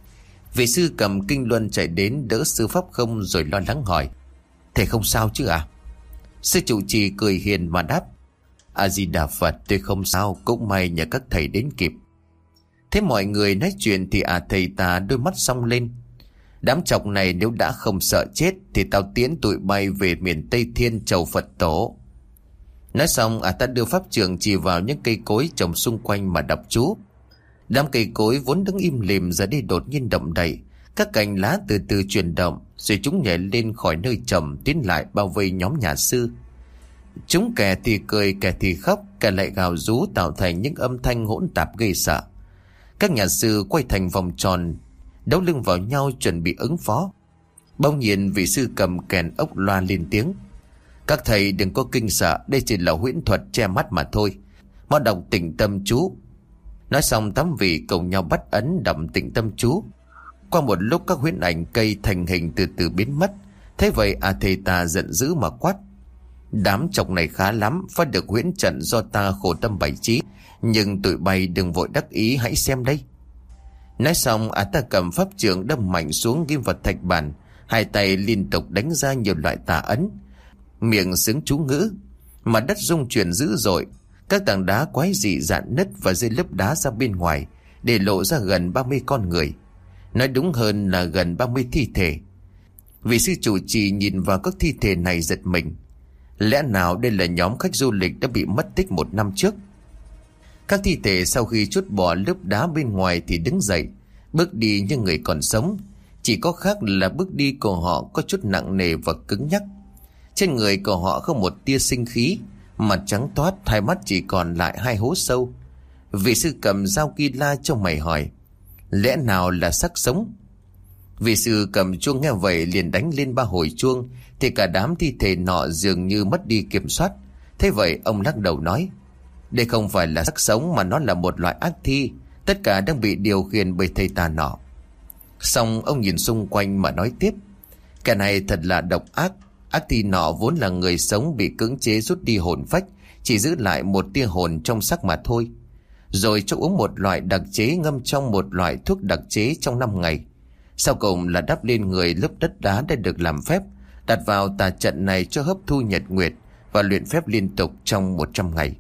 Vị sư cầm kinh luân chạy đến đỡ sư Pháp Không rồi lo lắng hỏi: "Thầy không sao chứ à?" Sư trụ trì cười hiền mà đáp: "A Di Đà Phật, tôi không sao, cũng may nhờ các thầy đến kịp." Thế mọi người nói chuyện thì à thầy ta đôi mắt song lên: "Đám chọc này nếu đã không sợ chết thì tao tiến tụi bay về miền Tây Thiên chầu Phật tổ." Nói xong à ta đưa pháp trường chỉ vào những cây cối trồng xung quanh mà đọc chú. Đám cây cối vốn đứng im lìm giờ đây đột nhiên động đậy, các cành lá từ từ chuyển động, rồi chúng nhảy lên khỏi nơi trồng tiến lại bao vây nhóm nhà sư. Chúng kẻ thì cười, kẻ thì khóc, kẻ lại gào rú tạo thành những âm thanh hỗn tạp gây sợ. Các nhà sư quay thành vòng tròn, đấu lưng vào nhau chuẩn bị ứng phó. Bỗng nhiên vị sư cầm kèn ốc loa lên tiếng: "Các thầy đừng có kinh sợ, đây chỉ là huyễn thuật che mắt mà thôi. Mau đọc tịnh tâm chú." Nói xong tám vị cùng nhau bắt ấn đọc tịnh tâm chú. Qua một lúc các huyễn ảnh cây thành hình từ từ biến mất. Thế vậy a thầy ta giận dữ mà quát: "Đám chọc này khá lắm, phải được huyễn trận do ta khổ tâm bày trí, nhưng tụi bay đừng vội đắc ý, hãy xem đây." Nói xong à ta cầm pháp trường đâm mạnh xuống ghim vào thạch bàn, hai tay liên tục đánh ra nhiều loại tà ấn, miệng xứng chú ngữ, mà đất rung chuyển dữ dội. Các tảng đá quái dị rạn nứt và rơi lớp đá ra bên ngoài, để lộ ra gần ba mươi con người, nói đúng hơn là gần ba mươi thi thể. Vị sư chủ trì nhìn vào các thi thể này giật mình. Lẽ nào đây là nhóm khách du lịch đã bị mất tích một năm trước? Các thi thể sau khi trút bỏ lớp đá bên ngoài thì đứng dậy, bước đi như người còn sống. Chỉ có khác là bước đi của họ có chút nặng nề và cứng nhắc. Trên người của họ không một tia sinh khí, mặt trắng toát, hai mắt chỉ còn lại hai hố sâu. Vị sư cầm dao ghi la cho mày hỏi: "Lẽ nào là xác sống?" Vị sư cầm chuông nghe vậy liền đánh lên ba hồi chuông, thì cả đám thi thể nọ dường như mất đi kiểm soát. Thế vậy ông lắc đầu nói: "Đây không phải là xác sống mà nó là một loại ác thi, tất cả đang bị điều khiển bởi thầy tà nọ." Xong ông nhìn xung quanh mà nói tiếp: "Cái này thật là độc ác. Ác thi nọ vốn là người sống bị cưỡng chế rút đi hồn phách, chỉ giữ lại một tia hồn trong xác mà thôi. Rồi cho uống một loại đặc chế ngâm trong một loại thuốc đặc chế trong năm ngày. Sau cùng là đắp lên người lớp đất đá đã được làm phép, đặt vào tà trận này cho hấp thu nhật nguyệt và luyện phép liên tục trong một trăm ngày."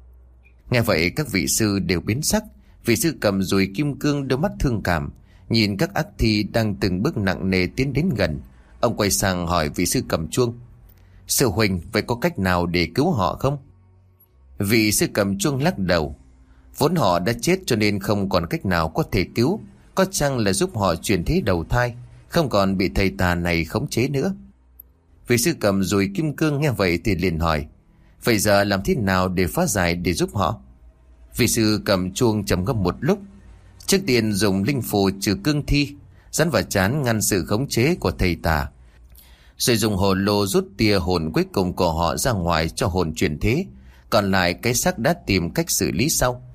Nghe vậy các vị sư đều biến sắc. Vị sư cầm dùi kim cương đôi mắt thương cảm, nhìn các ác thi đang từng bước nặng nề tiến đến gần. Ông quay sang hỏi vị sư cầm chuông: "Sư huynh, vậy có cách nào để cứu họ không?" Vị sư cầm chuông lắc đầu: Vốn họ đã chết cho nên không còn cách nào có thể cứu, có chăng là giúp họ chuyển thế đầu thai, không còn bị thầy tà này khống chế nữa. Vị sư cầm dùi kim cương nghe vậy thì liền hỏi: vậy giờ làm thế nào để phá giải để giúp họ? Vị sư cầm chuông trầm ngâm một lúc. Trước tiên dùng linh phù trừ cương thi, dán vào trán ngăn sự khống chế của thầy tà, rồi dùng hồ lô rút tia hồn cuối cùng của họ ra ngoài cho hồn chuyển thế, còn lại cái xác đã tìm cách xử lý sau.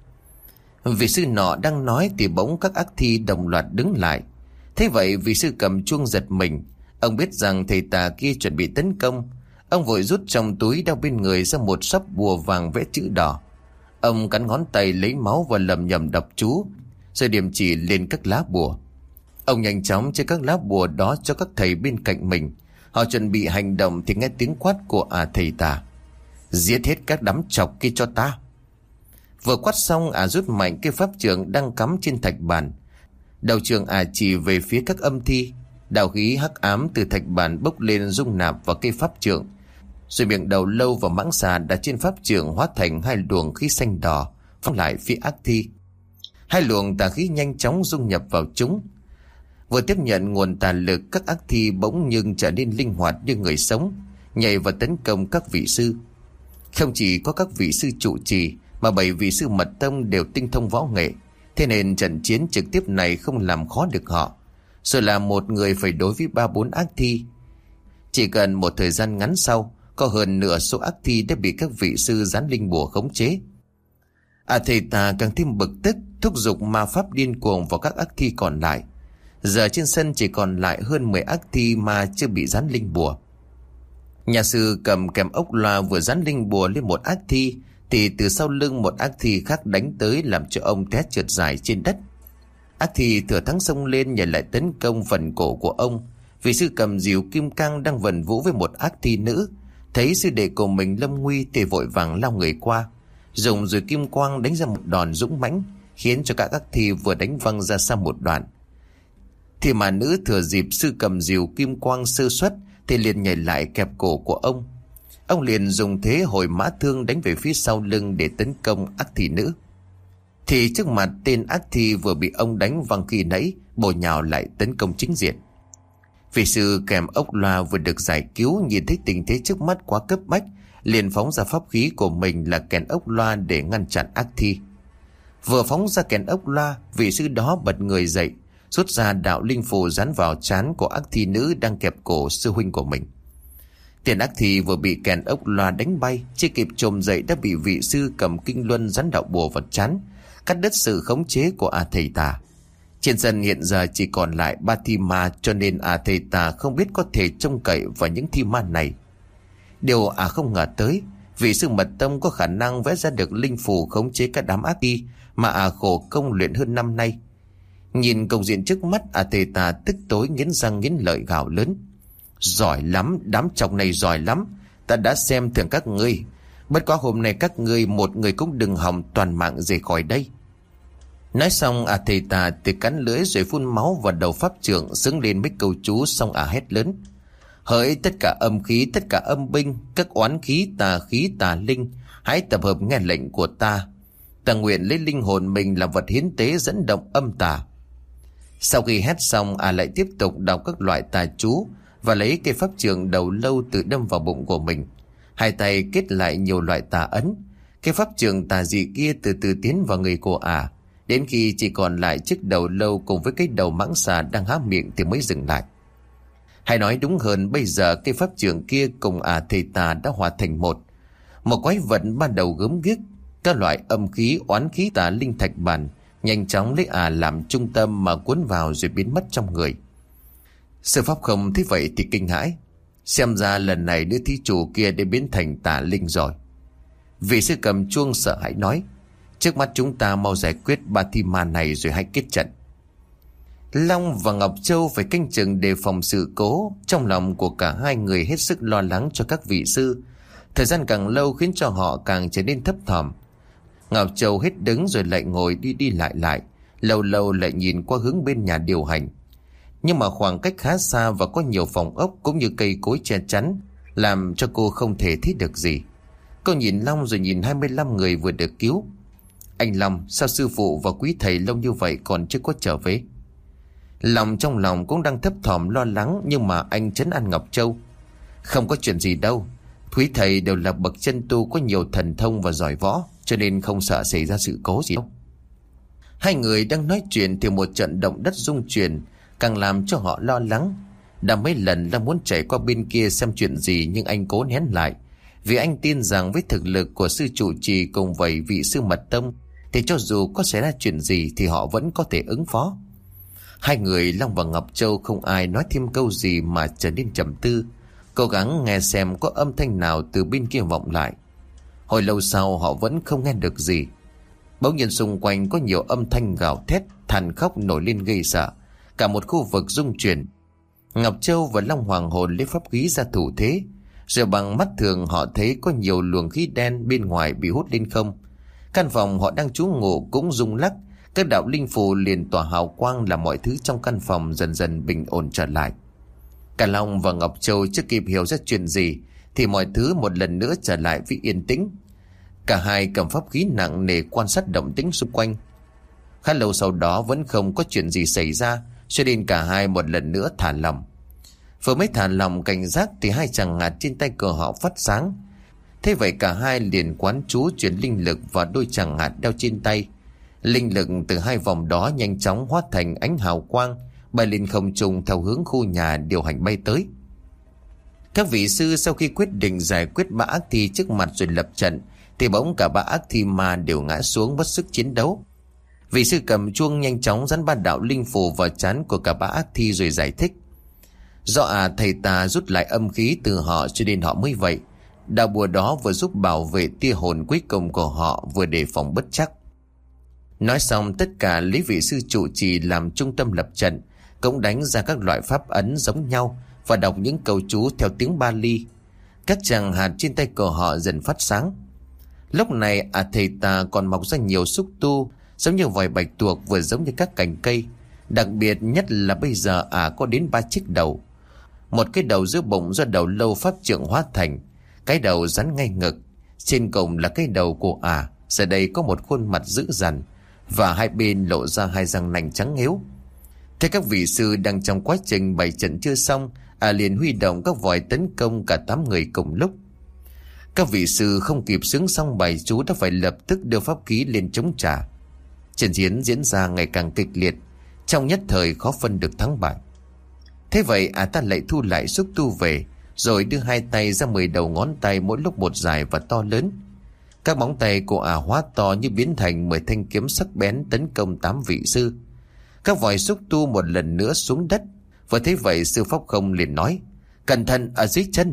Vị sư nọ đang nói thì bỗng các ác thi đồng loạt đứng lại. Thế vậy vị sư cầm chuông giật mình. Ông biết rằng thầy tà kia chuẩn bị tấn công. Ông vội rút trong túi đeo bên người ra một sấp bùa vàng vẽ chữ đỏ. Ông cắn ngón tay lấy máu và lầm nhầm đọc chú, rồi điểm chỉ lên các lá bùa. Ông nhanh chóng chia các lá bùa đó cho các thầy bên cạnh mình. Họ chuẩn bị hành động thì nghe tiếng quát của à thầy tà: giết hết các đám chọc kia cho ta. Vừa quát xong, à rút mạnh cái pháp trượng đang cắm trên thạch bàn. Đầu trường à chỉ về phía các âm thi. Đạo khí hắc ám từ thạch bàn bốc lên dung nạp vào cây pháp trượng, rồi miệng đầu lâu và mãng xà đặt trên pháp trượng hóa thành hai luồng khí xanh đỏ phóng lại phía ác thi. Hai luồng tà khí nhanh chóng dung nhập vào chúng. Vừa tiếp nhận nguồn tà lực, các ác thi bỗng nhưng trở nên linh hoạt như người sống, nhảy vào tấn công các vị sư. Không chỉ có các vị sư trụ trì, mà bảy vị sư mật tông đều tinh thông võ nghệ, thế nên trận chiến trực tiếp này không làm khó được họ. Rồi là một người phải đối với ba bốn ác thi. Chỉ cần một thời gian ngắn sau, có hơn nửa số ác thi đã bị các vị sư gián linh bùa khống chế. À thầy tà càng thêm bực tức, thúc giục ma pháp điên cuồng vào các ác thi còn lại. Giờ trên sân chỉ còn lại hơn mười ác thi mà chưa bị gián linh bùa. Nhà sư cầm kèm ốc loa vừa gián linh bùa lên một ác thi, thì từ sau lưng một ác thi khác đánh tới, làm cho ông té trượt dài trên đất. Ác thi thừa thắng xông lên nhảy lại tấn công phần cổ của ông. Vị sư cầm dìu kim cang đang vần vũ với một ác thi nữ, thấy sư đệ của mình lâm nguy thì vội vàng lao người qua, dùng rồi kim quang đánh ra một đòn dũng mãnh, khiến cho các ác thi vừa đánh văng ra xa một đoạn. Thì mà nữ thừa dịp sư cầm dìu kim quang sơ suất thì liền nhảy lại kẹp cổ của ông. Ông liền dùng thế hồi mã thương đánh về phía sau lưng để tấn công ác thi nữ. Thì trước mặt tên ác thi vừa bị ông đánh văng khi nãy bổ nhào lại tấn công chính diện. Vị sư kèm ốc loa vừa được giải cứu, nhìn thấy tình thế trước mắt quá cấp bách, liền phóng ra pháp khí của mình là kèn ốc loa để ngăn chặn ác thi. Vừa phóng ra kèn ốc loa, vị sư đó bật người dậy, rút ra đạo linh phù dán vào trán của ác thi nữ đang kẹp cổ sư huynh của mình. Tiền ác thi vừa bị kèn ốc loa đánh bay, chưa kịp chồm dậy đã bị vị sư cầm kinh luân dán đạo bùa vào trán, cắt đứt sự khống chế của à thầy tà. Trên sân hiện giờ chỉ còn lại ba thi ma, cho nên à thầy tà không biết có thể trông cậy vào những thi ma này. Điều à không ngờ tới, vị sư mật tông có khả năng vẽ ra được linh phù khống chế các đám ác thi mà à khổ công luyện hơn năm nay. Nhìn công diện trước mắt, à thầy tà tức tối nghiến răng nghiến lợi gào lớn: giỏi lắm, đám chọc này giỏi lắm, ta đã xem thường các ngươi. Bất quá hôm nay các ngươi một người cũng đừng hòng toàn mạng rời khỏi đây. Nói xong, à thầy tà thì cắn lưỡi rồi phun máu vào đầu pháp trượng, xứng lên mấy câu chú, xong à hét lớn: hỡi tất cả âm khí, tất cả âm binh, các oán khí, tà khí, tà linh, hãy tập hợp nghe lệnh của ta. Ta nguyện lấy linh hồn mình làm vật hiến tế dẫn động âm tà. Sau khi hét xong, à lại tiếp tục đọc các loại tà chú và lấy cây pháp trượng đầu lâu tự đâm vào bụng của mình. Hai tay kết lại nhiều loại tà ấn. Cây pháp trượng tà dị kia từ từ tiến vào người của à, đến khi chỉ còn lại chiếc đầu lâu cùng với cái đầu mãng xà đang há miệng thì mới dừng lại. Hay nói đúng hơn, bây giờ cây pháp trượng kia cùng à thầy tà đã hòa thành một. Một quái vật ban đầu gớm ghiếc, các loại âm khí, oán khí, tà linh thạch bản nhanh chóng lấy à làm trung tâm mà cuốn vào rồi biến mất trong người. Sư pháp không thấy vậy thì kinh hãi, xem ra lần này đứa thí chủ kia đã biến thành tà linh rồi. Vị sư cầm chuông sợ hãi nói: trước mắt chúng ta mau giải quyết ba thi ma này rồi hãy kết trận. Long và Ngọc Châu phải canh chừng đề phòng sự cố. Trong lòng của cả hai người hết sức lo lắng cho các vị sư. Thời gian càng lâu khiến cho họ càng trở nên thấp thỏm. Ngọc Châu hết đứng rồi lại ngồi đi đi lại lại, lâu lâu lại nhìn qua hướng bên nhà điều hành. Nhưng mà khoảng cách khá xa và có nhiều phòng ốc cũng như cây cối che chắn, làm cho cô không thể thấy được gì. Cô nhìn Long rồi nhìn hai mươi lăm người vừa được cứu. Anh Long, sao sư phụ và quý thầy lâu như vậy còn chưa có trở về? Lòng trong lòng cũng đang thấp thỏm lo lắng, nhưng mà anh trấn an Ngọc Châu. Không có chuyện gì đâu, quý thầy đều là bậc chân tu có nhiều thần thông và giỏi võ, cho nên không sợ xảy ra sự cố gì đâu. Hai người đang nói chuyện thì một trận động đất rung chuyển càng làm cho họ lo lắng. Đã mấy lần đang muốn chạy qua bên kia xem chuyện gì, nhưng anh cố nén lại, vì anh tin rằng với thực lực của sư trụ trì cùng vậy vị sư mật tông thì cho dù có xảy ra chuyện gì thì họ vẫn có thể ứng phó. Hai người Long và Ngọc Châu không ai nói thêm câu gì mà trở nên trầm tư, cố gắng nghe xem có âm thanh nào từ bên kia vọng lại. Hồi lâu sau họ vẫn không nghe được gì. Bỗng nhiên xung quanh có nhiều âm thanh gào thét, than khóc nổi lên gây sợ, cả một khu vực rung chuyển. Ngọc Châu và Long hoàng hồn lấy pháp khí ra thủ thế, rồi bằng mắt thường họ thấy có nhiều luồng khí đen bên ngoài bị hút lên không. Căn phòng họ đang trú ngụ cũng rung lắc, các đạo linh phù liền tỏa hào quang làm mọi thứ trong căn phòng dần dần bình ổn trở lại. Cả Long và Ngọc Châu chưa kịp hiểu ra chuyện gì thì mọi thứ một lần nữa trở lại với yên tĩnh. Cả hai cầm pháp khí nặng nề quan sát động tĩnh xung quanh. Khá lâu sau đó vẫn không có chuyện gì xảy ra, cho nên cả hai một lần nữa thả lỏng. Vừa mới thả lỏng cảnh giác thì hai chàng hạt trên tay cờ họ phát sáng. Thế vậy cả hai liền quán chú chuyển linh lực vào đôi chàng hạt đeo trên tay. Linh lực từ hai vòng đó nhanh chóng hóa thành ánh hào quang, bay lên không trung theo hướng khu nhà điều hành bay tới. Các vị sư sau khi quyết định giải quyết ba ác thi trước mặt rồi lập trận thì bỗng cả ba ác thi ma đều ngã xuống mất sức chiến đấu. Vị sư cầm chuông nhanh chóng dán ba đạo linh phù vào trán của cả ba ác thi rồi giải thích. Do à thầy ta rút lại âm khí từ họ cho nên họ mới vậy. Đạo bùa đó vừa giúp bảo vệ tia hồn cuối cùng của họ, vừa đề phòng bất trắc. Nói xong tất cả lấy vị sư trụ trì làm trung tâm lập trận, cũng đánh ra các loại pháp ấn giống nhau và đọc những câu chú theo tiếng Bali. Các chàng hạt trên tay của họ dần phát sáng. Lúc này à thầy ta còn mọc ra nhiều xúc tu giống như vòi bạch tuộc, vừa giống như các cành cây. Đặc biệt nhất là bây giờ à có đến ba chiếc đầu. Một cái đầu giữa bụng do đầu lâu pháp trượng hóa thành, cái đầu rắn ngay ngực. Trên cùng là cái đầu của à, giờ đây có một khuôn mặt dữ dằn và hai bên lộ ra hai răng nanh trắng ngếu. Thế các vị sư đang trong quá trình bày trận chưa xong, à liền huy động các vòi tấn công cả tám người cùng lúc. Các vị sư không kịp sướng xong bài chú đã phải lập tức đưa pháp khí lên chống trả. Trận chiến diễn ra ngày càng kịch liệt, trong nhất thời khó phân được thắng bại. Thế vậy à ta lại thu lại xúc tu về, rồi đưa hai tay ra mười đầu ngón tay mỗi lúc một dài và to lớn. Các móng tay của à hóa to như biến thành mười thanh kiếm sắc bén tấn công tám vị sư. Các vòi xúc tu một lần nữa xuống đất. Vừa thấy vậy sư Pháp Không liền nói: Cẩn thận ở dưới chân.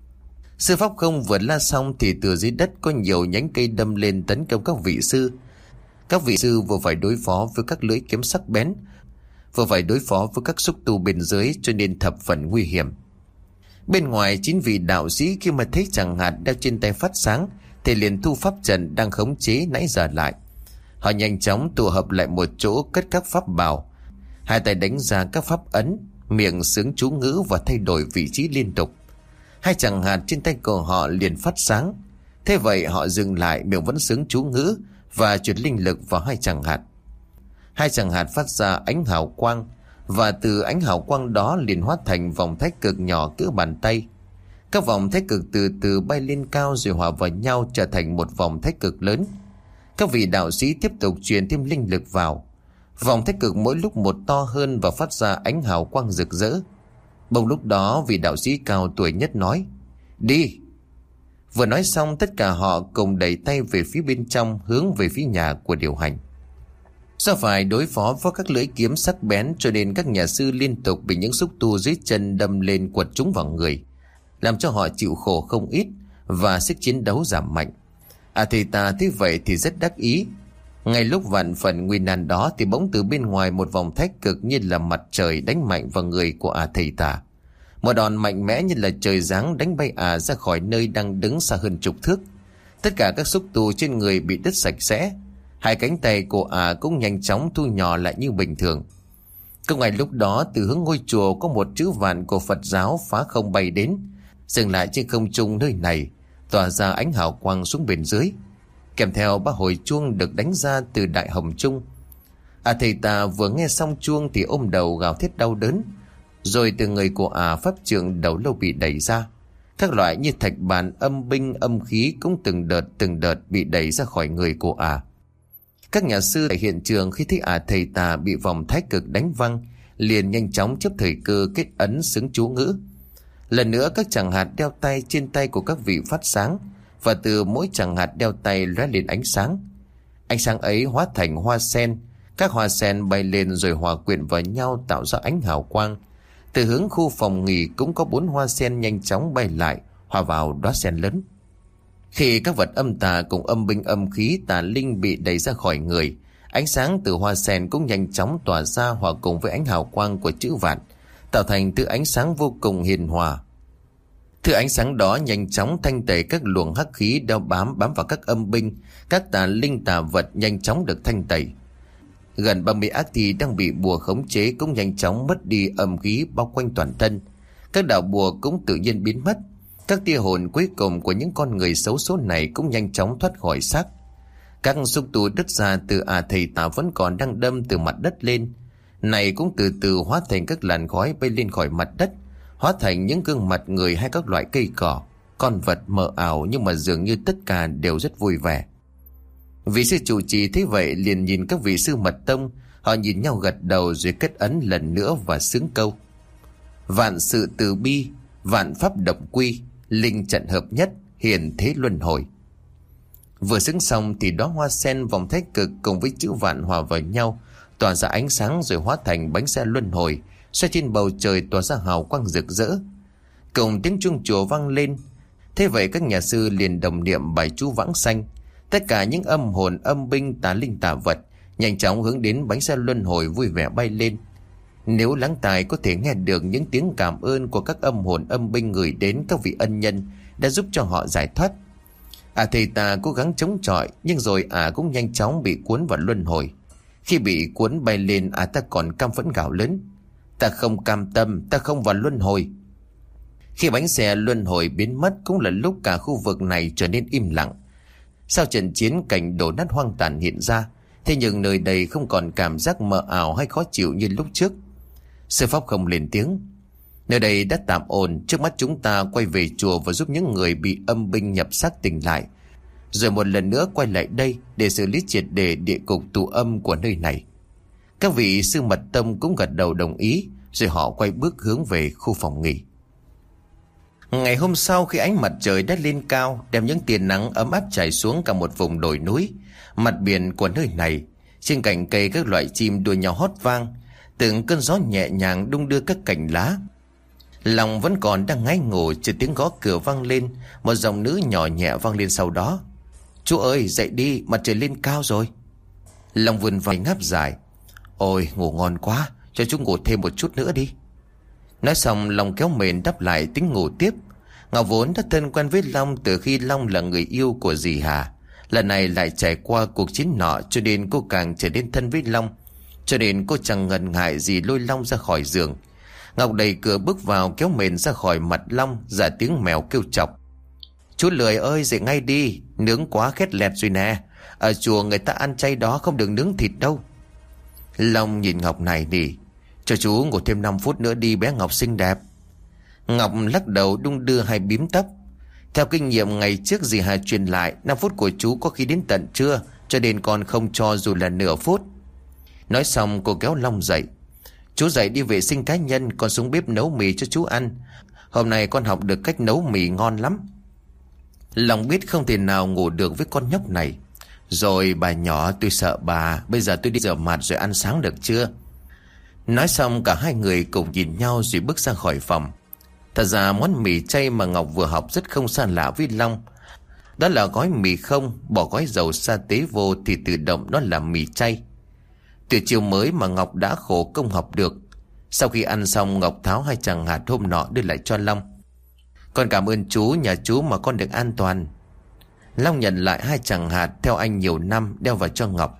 Sư Pháp Không vừa la xong thì từ dưới đất có nhiều nhánh cây đâm lên tấn công các vị sư. Các vị sư vừa phải đối phó với các lưỡi kiếm sắc bén, vừa phải đối phó với các xúc tu bên dưới, cho nên thập phần nguy hiểm. Bên ngoài chín vị đạo sĩ khi mà thấy chàng hạt đeo trên tay phát sáng thì liền thu pháp trận đang khống chế nãy giờ lại. Họ nhanh chóng tụ hợp lại một chỗ, cất các pháp bảo, hai tay đánh ra các pháp ấn, miệng xướng chú ngữ và thay đổi vị trí liên tục. Hai chàng hạt trên tay của họ liền phát sáng. Thế vậy họ dừng lại, miệng vẫn xướng chú ngữ và chuyển linh lực vào hai chàng hạt. Hai chàng hạt phát ra ánh hào quang, và từ ánh hào quang đó liền hóa thành vòng thái cực nhỏ cỡ bàn tay. Các vòng thái cực từ từ bay lên cao rồi hòa vào nhau trở thành một vòng thái cực lớn. Các vị đạo sĩ tiếp tục truyền thêm linh lực vào. Vòng thái cực mỗi lúc một to hơn và phát ra ánh hào quang rực rỡ. Bỗng lúc đó vị đạo sĩ cao tuổi nhất nói: Đi! Vừa nói xong tất cả họ cùng đẩy tay về phía bên trong, hướng về phía nhà của điều hành. Do phải đối phó với các lưỡi kiếm sắc bén cho nên các nhà sư liên tục bị những xúc tu dưới chân đâm lên quật trúng vào người, làm cho họ chịu khổ không ít và sức chiến đấu giảm mạnh. À thầy ta thế vậy thì rất đắc ý. Ngay lúc vạn phần nguy nan đó thì bỗng từ bên ngoài một vòng thái cực như là mặt trời đánh mạnh vào người của à thầy ta. Một đòn mạnh mẽ như là trời giáng đánh bay à ra khỏi nơi đang đứng xa hơn chục thước. Tất cả các xúc tu trên người bị đứt sạch sẽ. Hai cánh tay của à cũng nhanh chóng thu nhỏ lại như bình thường. Cũng ngay lúc đó từ hướng ngôi chùa có một chữ vạn của Phật giáo phá không bay đến, dừng lại trên không trung nơi này, tỏa ra ánh hào quang xuống bên dưới. kèm theo ba hồi chuông được đánh ra từ đại hồng trung. À thầy tà vừa nghe xong chuông thì ôm đầu gào thét đau đớn. Rồi từ người của ả pháp trượng đầu lâu bị đẩy ra. Các loại như thạch bàn, âm binh, âm khí cũng từng đợt từng đợt bị đẩy ra khỏi người của ả. Các nhà sư tại hiện trường khi thấy ả thầy tà bị vòng thái cực đánh văng, liền nhanh chóng chấp thời cơ kết ấn xứng chú ngữ. Lần nữa các chàng hạt đeo tay trên tay của các vị phát sáng, và từ mỗi chàng hạt đeo tay lóe lên ánh sáng. Ánh sáng ấy hóa thành hoa sen. Các hoa sen bay lên rồi hòa quyện vào nhau tạo ra ánh hào quang. Từ hướng khu phòng nghỉ cũng có bốn hoa sen nhanh chóng bay lại, hòa vào đóa sen lớn. Khi các vật âm tà cùng âm binh âm khí tà linh bị đẩy ra khỏi người, ánh sáng từ hoa sen cũng nhanh chóng tỏa ra hòa cùng với ánh hào quang của chữ vạn, tạo thành thứ ánh sáng vô cùng hiền hòa. Thứ ánh sáng đó nhanh chóng thanh tẩy các luồng hắc khí đeo bám bám vào các âm binh, các tà linh tà vật nhanh chóng được thanh tẩy. Gần ba mươi ác thi đang bị bùa khống chế cũng nhanh chóng mất đi âm khí bao quanh toàn thân. Các đạo bùa cũng tự nhiên biến mất. Các tia hồn cuối cùng của những con người xấu số này cũng nhanh chóng thoát khỏi xác. Các xúc tu đứt ra từ à thầy tà vẫn còn đang đâm từ mặt đất lên, này cũng từ từ hóa thành các làn khói bay lên khỏi mặt đất, hóa thành những gương mặt người hay các loại cây cỏ, con vật mờ ảo, nhưng mà dường như tất cả đều rất vui vẻ. Vị sư trụ trì thấy vậy liền nhìn các vị sư mật tông, họ nhìn nhau gật đầu rồi kết ấn lần nữa và xướng câu: vạn sự từ bi, vạn pháp động quy, linh trận hợp nhất, hiền thế luân hồi. Vừa xứng xong thì đóa hoa sen vòng thái cực cùng với chữ vạn hòa vào nhau, tỏa ra ánh sáng rồi hóa thành bánh xe luân hồi, xoay trên bầu trời tỏa ra hào quang rực rỡ. Cùng tiếng chuông chùa vang lên. Thế vậy các nhà sư liền đồng niệm bài chú vãng sanh. Tất cả những âm hồn, âm binh, tà linh tà vật nhanh chóng hướng đến bánh xe luân hồi vui vẻ bay lên. Nếu lắng tai có thể nghe được những tiếng cảm ơn của các âm hồn âm binh gửi đến các vị ân nhân đã giúp cho họ giải thoát. À thầy tà cố gắng chống chọi, nhưng rồi à cũng nhanh chóng bị cuốn vào luân hồi. Khi bị cuốn bay lên, à ta còn căm phẫn gào lớn: ta không cam tâm, ta không vào luân hồi. Khi bánh xe luân hồi biến mất cũng là lúc cả khu vực này trở nên im lặng. Sau trận chiến cảnh đổ nát hoang tàn hiện ra, thế nhưng nơi đây không còn cảm giác mờ ảo hay khó chịu như lúc trước. Sư Pháp không lên tiếng: nơi đây đã tạm ổn, trước mắt chúng ta quay về chùa và giúp những người bị âm binh nhập xác tỉnh lại, rồi một lần nữa quay lại đây để xử lý triệt để địa cục tù âm của nơi này. Các vị sư mật tông cũng gật đầu đồng ý, rồi họ quay bước hướng về khu phòng nghỉ. Ngày hôm sau, khi ánh mặt trời đã lên cao, đem những tia nắng ấm áp trải xuống cả một vùng đồi núi, mặt biển của nơi này, trên cành cây các loại chim đua nhau hót vang, từng cơn gió nhẹ nhàng đung đưa các cành lá. Lòng vẫn còn đang ngáy ngủ, chợt tiếng gõ cửa vang lên, một giọng nữ nhỏ nhẹ vang lên sau đó: chú ơi, dậy đi, mặt trời lên cao rồi. Lòng vươn vai ngáp dài: ôi, ngủ ngon quá, cho chú ngủ thêm một chút nữa đi. Nói xong Long kéo mền đắp lại tính ngủ tiếp. Ngọc vốn đã thân quen với Long từ khi Long là người yêu của dì Hà. Lần này lại trải qua cuộc chiến nọ, cho nên cô càng trở nên thân với Long, cho nên cô chẳng ngần ngại gì lôi Long ra khỏi giường. Ngọc đẩy cửa bước vào, kéo mền ra khỏi mặt Long, ra tiếng mèo kêu chọc: chú lười ơi, dậy ngay đi, nướng quá khét lẹt rồi nè, ở chùa người ta ăn chay đó, không được nướng thịt đâu. Long nhìn Ngọc này đi: cho chú ngủ thêm năm phút nữa đi bé Ngọc xinh đẹp. Ngọc lắc đầu đung đưa hai bím tóc. Theo kinh nghiệm ngày trước dì Hà truyền lại, năm phút của chú có khi đến tận trưa, cho nên con không cho dù là nửa phút. Nói xong cô kéo Long dậy: chú dậy đi vệ sinh cá nhân, con xuống bếp nấu mì cho chú ăn. Hôm nay con học được cách nấu mì ngon lắm. Long biết không thể nào ngủ được với con nhóc này. Rồi bà nhỏ, tôi sợ bà, bây giờ tôi đi rửa mặt rồi ăn sáng được chưa? Nói xong cả hai người cùng nhìn nhau rồi bước ra khỏi phòng. Thật ra món mì chay mà Ngọc vừa học rất không xa lạ với Long. Đó là gói mì không, bỏ gói dầu sa tế vô thì tự động nó là mì chay. Từ chiều mới mà Ngọc đã khổ công học được. Sau khi ăn xong, Ngọc tháo hai chàng hạt hôm nọ đưa lại cho Long: con cảm ơn chú, nhà chú mà con được an toàn. Long nhận lại hai chàng hạt theo anh nhiều năm, đeo vào cho Ngọc.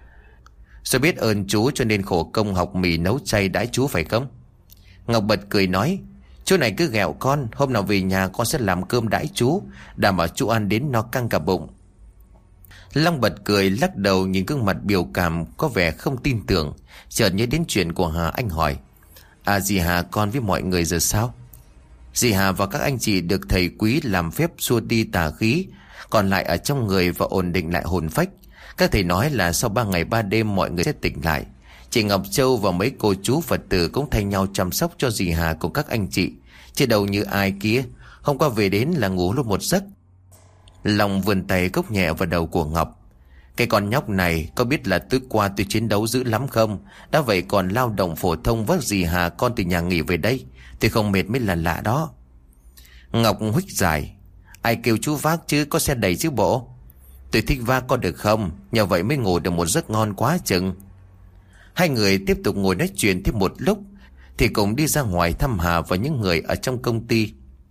Rồi biết ơn chú cho nên khổ công học mì nấu chay đãi chú phải không? Ngọc bật cười nói: chú này cứ ghẹo con, hôm nào về nhà con sẽ làm cơm đãi chú, đảm bảo chú ăn đến no căng cả bụng. Long bật cười lắc đầu nhìn gương mặt biểu cảm có vẻ không tin tưởng. Chợt nhớ đến chuyện của Hà, anh hỏi: À dì Hà, con với mọi người giờ sao? Dì Hà và các anh chị được thầy Quý làm phép xua đi tà khí, còn lại ở trong người và ổn định lại hồn phách. Các thầy nói là sau ba ngày ba đêm mọi người sẽ tỉnh lại. Chị Ngọc Châu và mấy cô chú Phật tử cũng thay nhau chăm sóc cho dì Hà cùng các anh chị. Chứ đâu như ai kia, hôm qua về đến là ngủ luôn một giấc. Long vươn tay cốc nhẹ vào đầu của Ngọc. Cái con nhóc này có biết là tối qua tôi chiến đấu dữ lắm không? Đã vậy còn lao động phổ thông vác dì Hà con từ nhà nghỉ về đây. Tôi không mệt mới là lạ đó. Ngọc huých dài: Ai kêu chú vác chứ, có xe đẩy chứ bộ. Tôi thích vác có được không? Nhờ vậy mới ngủ được một giấc ngon quá chừng. Hai người tiếp tục ngồi nói chuyện thêm một lúc thì cũng đi ra ngoài thăm Hà và những người ở trong công ty.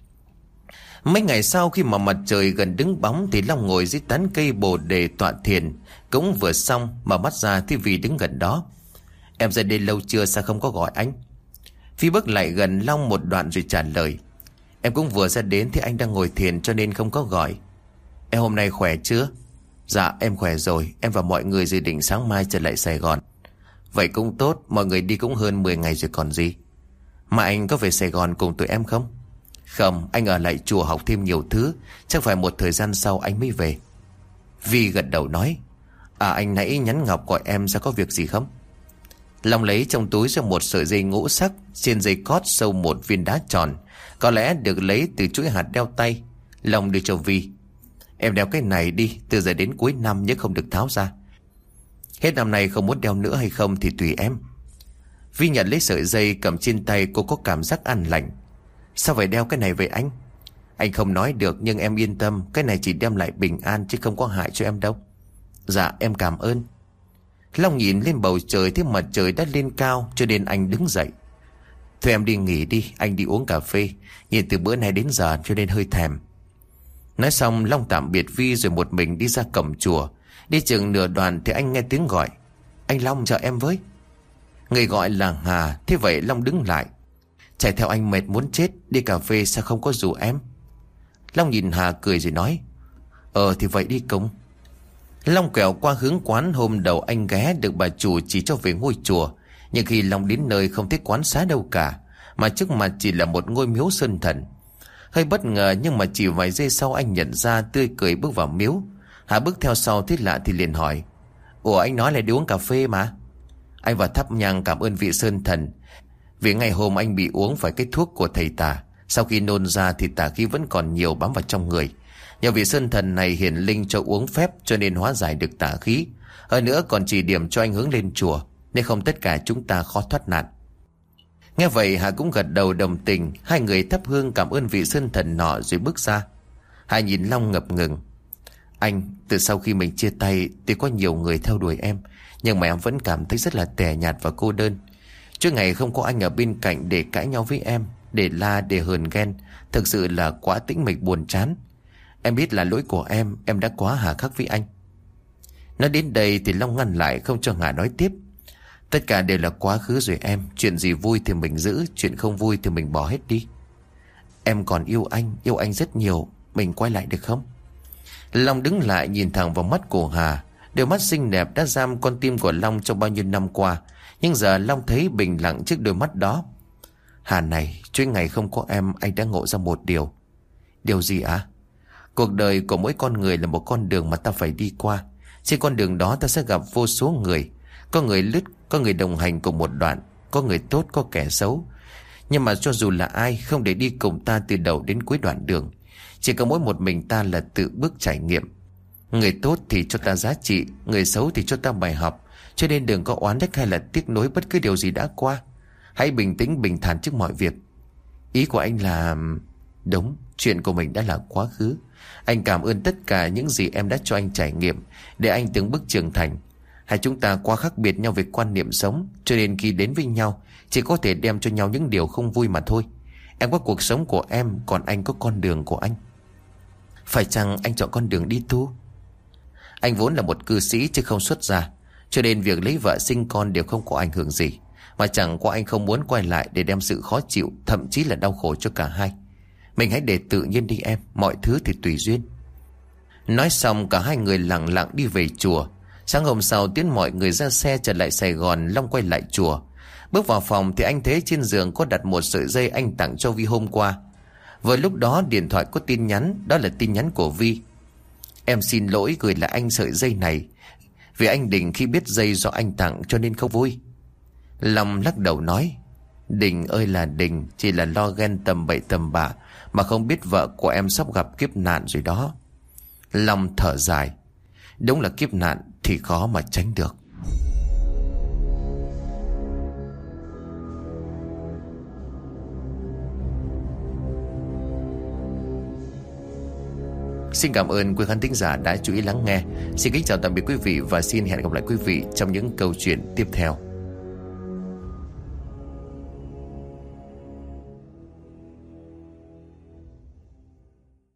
Mấy ngày sau khi mà mặt trời gần đứng bóng thì Long ngồi dưới tán cây bồ đề tọa thiền. Cũng vừa xong mà mắt ra thì Vy đứng gần đó. Em ra đây lâu chưa, sao không có gọi anh? Vy bước lại gần Long một đoạn rồi trả lời: Em cũng vừa ra đến thì anh đang ngồi thiền cho nên không có gọi. Em hôm nay khỏe chưa? Dạ em khỏe rồi, em và mọi người dự định sáng mai trở lại Sài Gòn. Vậy cũng tốt, mọi người đi cũng hơn mười ngày rồi còn gì. Mà anh có về Sài Gòn cùng tụi em không? Không, anh ở lại chùa học thêm nhiều thứ. Chắc phải một thời gian sau anh mới về. Vy gật đầu nói: À anh nãy nhắn Ngọc gọi em ra có việc gì không? Long lấy trong túi ra một sợi dây ngũ sắc, trên dây cót sâu một viên đá tròn, có lẽ được lấy từ chuỗi hạt đeo tay. Long đưa cho Vy: Em đeo cái này đi, từ giờ đến cuối năm nhớ không được tháo ra. Hết năm nay không muốn đeo nữa hay không thì tùy em. Vy nhận lấy sợi dây cầm trên tay, cô có cảm giác an lành. Sao phải đeo cái này vậy anh? Anh không nói được nhưng em yên tâm, cái này chỉ đem lại bình an chứ không có hại cho em đâu. Dạ em cảm ơn. Long nhìn lên bầu trời thấy mặt trời đã lên cao cho nên anh đứng dậy. Thôi em đi nghỉ đi, anh đi uống cà phê. Nhìn từ bữa nay đến giờ cho nên hơi thèm. Nói xong Long tạm biệt Vy rồi một mình đi ra cổng chùa. Đi chừng nửa đoạn thì anh nghe tiếng gọi: Anh Long chờ em với. Người gọi là Hà. Thế vậy Long đứng lại: Chạy theo anh mệt muốn chết, đi cà phê sao không có rủ em? Long nhìn Hà cười rồi nói: Ờ thì vậy đi cùng. Long quẹo qua hướng quán hôm đầu anh ghé được bà chủ chỉ cho về ngôi chùa. Nhưng khi Long đến nơi không thấy quán xá đâu cả, mà trước mặt chỉ là một ngôi miếu sơn thần. Hơi bất ngờ nhưng mà chỉ vài giây sau anh nhận ra, tươi cười bước vào miếu. Hà bước theo sau thấy lạ thì liền hỏi: Ủa anh nói là đi uống cà phê mà. Anh vào thắp nhang cảm ơn vị sơn thần. Vì ngày hôm anh bị uống phải cái thuốc của thầy tà, sau khi nôn ra thì tà khí vẫn còn nhiều bám vào trong người. Nhờ vị sơn thần này hiển linh cho uống phép cho nên hóa giải được tà khí. Hơn nữa còn chỉ điểm cho anh hướng lên chùa, nên không tất cả chúng ta khó thoát nạn. Nghe vậy Hà cũng gật đầu đồng tình. Hai người thắp hương cảm ơn vị sơn thần nọ rồi bước ra. Hà nhìn Long ngập ngừng: Anh, từ sau khi mình chia tay thì có nhiều người theo đuổi em, nhưng mà em vẫn cảm thấy rất là tẻ nhạt và cô đơn. Trước ngày không có anh ở bên cạnh để cãi nhau với em, để la, để hờn ghen, thực sự là quá tĩnh mịch buồn chán. Em biết là lỗi của em, em đã quá hà khắc với anh. Nói đến đây thì Long ngăn lại không cho Hà nói tiếp. Tất cả đều là quá khứ rồi em. Chuyện gì vui thì mình giữ, chuyện không vui thì mình bỏ hết đi. Em còn yêu anh, yêu anh rất nhiều. Mình quay lại được không? Long đứng lại nhìn thẳng vào mắt của Hà. Đôi mắt xinh đẹp đã giam con tim của Long trong bao nhiêu năm qua. Nhưng giờ Long thấy bình lặng trước đôi mắt đó. Hà này, trước ngày không có em, anh đã ngộ ra một điều. Điều gì ạ? À? Cuộc đời của mỗi con người là một con đường mà ta phải đi qua. Trên con đường đó ta sẽ gặp vô số người. Có người lướt, có người đồng hành cùng một đoạn, có người tốt, có kẻ xấu. Nhưng mà cho dù là ai, không để đi cùng ta từ đầu đến cuối đoạn đường. Chỉ có mỗi một mình ta là tự bước trải nghiệm. Người tốt thì cho ta giá trị, người xấu thì cho ta bài học. Cho nên đừng có oán trách hay là tiếc nuối bất cứ điều gì đã qua. Hãy bình tĩnh bình thản trước mọi việc. Ý của anh là... Đúng, chuyện của mình đã là quá khứ. Anh cảm ơn tất cả những gì em đã cho anh trải nghiệm, để anh từng bước trưởng thành. Hai chúng ta quá khác biệt nhau về quan niệm sống, cho nên khi đến với nhau chỉ có thể đem cho nhau những điều không vui mà thôi. Em có cuộc sống của em, còn anh có con đường của anh. Phải chăng anh chọn con đường đi tu? Anh vốn là một cư sĩ chứ không xuất gia, cho nên việc lấy vợ sinh con đều không có ảnh hưởng gì. Mà chẳng qua anh không muốn quay lại để đem sự khó chịu, thậm chí là đau khổ cho cả hai. Mình hãy để tự nhiên đi em, mọi thứ thì tùy duyên. Nói xong cả hai người lặng lặng đi về chùa. Sáng hôm sau Tiến mọi người ra xe trở lại Sài Gòn. Long quay lại chùa. Bước vào phòng thì anh thấy trên giường có đặt một sợi dây anh tặng cho Vi hôm qua. Vừa lúc đó điện thoại có tin nhắn. Đó là tin nhắn của Vi. Em xin lỗi gửi lại anh sợi dây này, vì anh Đình khi biết dây do anh tặng cho nên không vui. Long lắc đầu nói, Đình ơi là Đình, chỉ là lo ghen tầm bậy tầm bạ mà không biết vợ của em sắp gặp kiếp nạn rồi đó. Long thở dài, đúng là kiếp nạn thì khó mà tránh được. Xin cảm ơn quý khán thính giả đã chú ý lắng nghe. Xin kính chào tạm biệt quý vị và xin hẹn gặp lại quý vị trong những câu chuyện tiếp theo.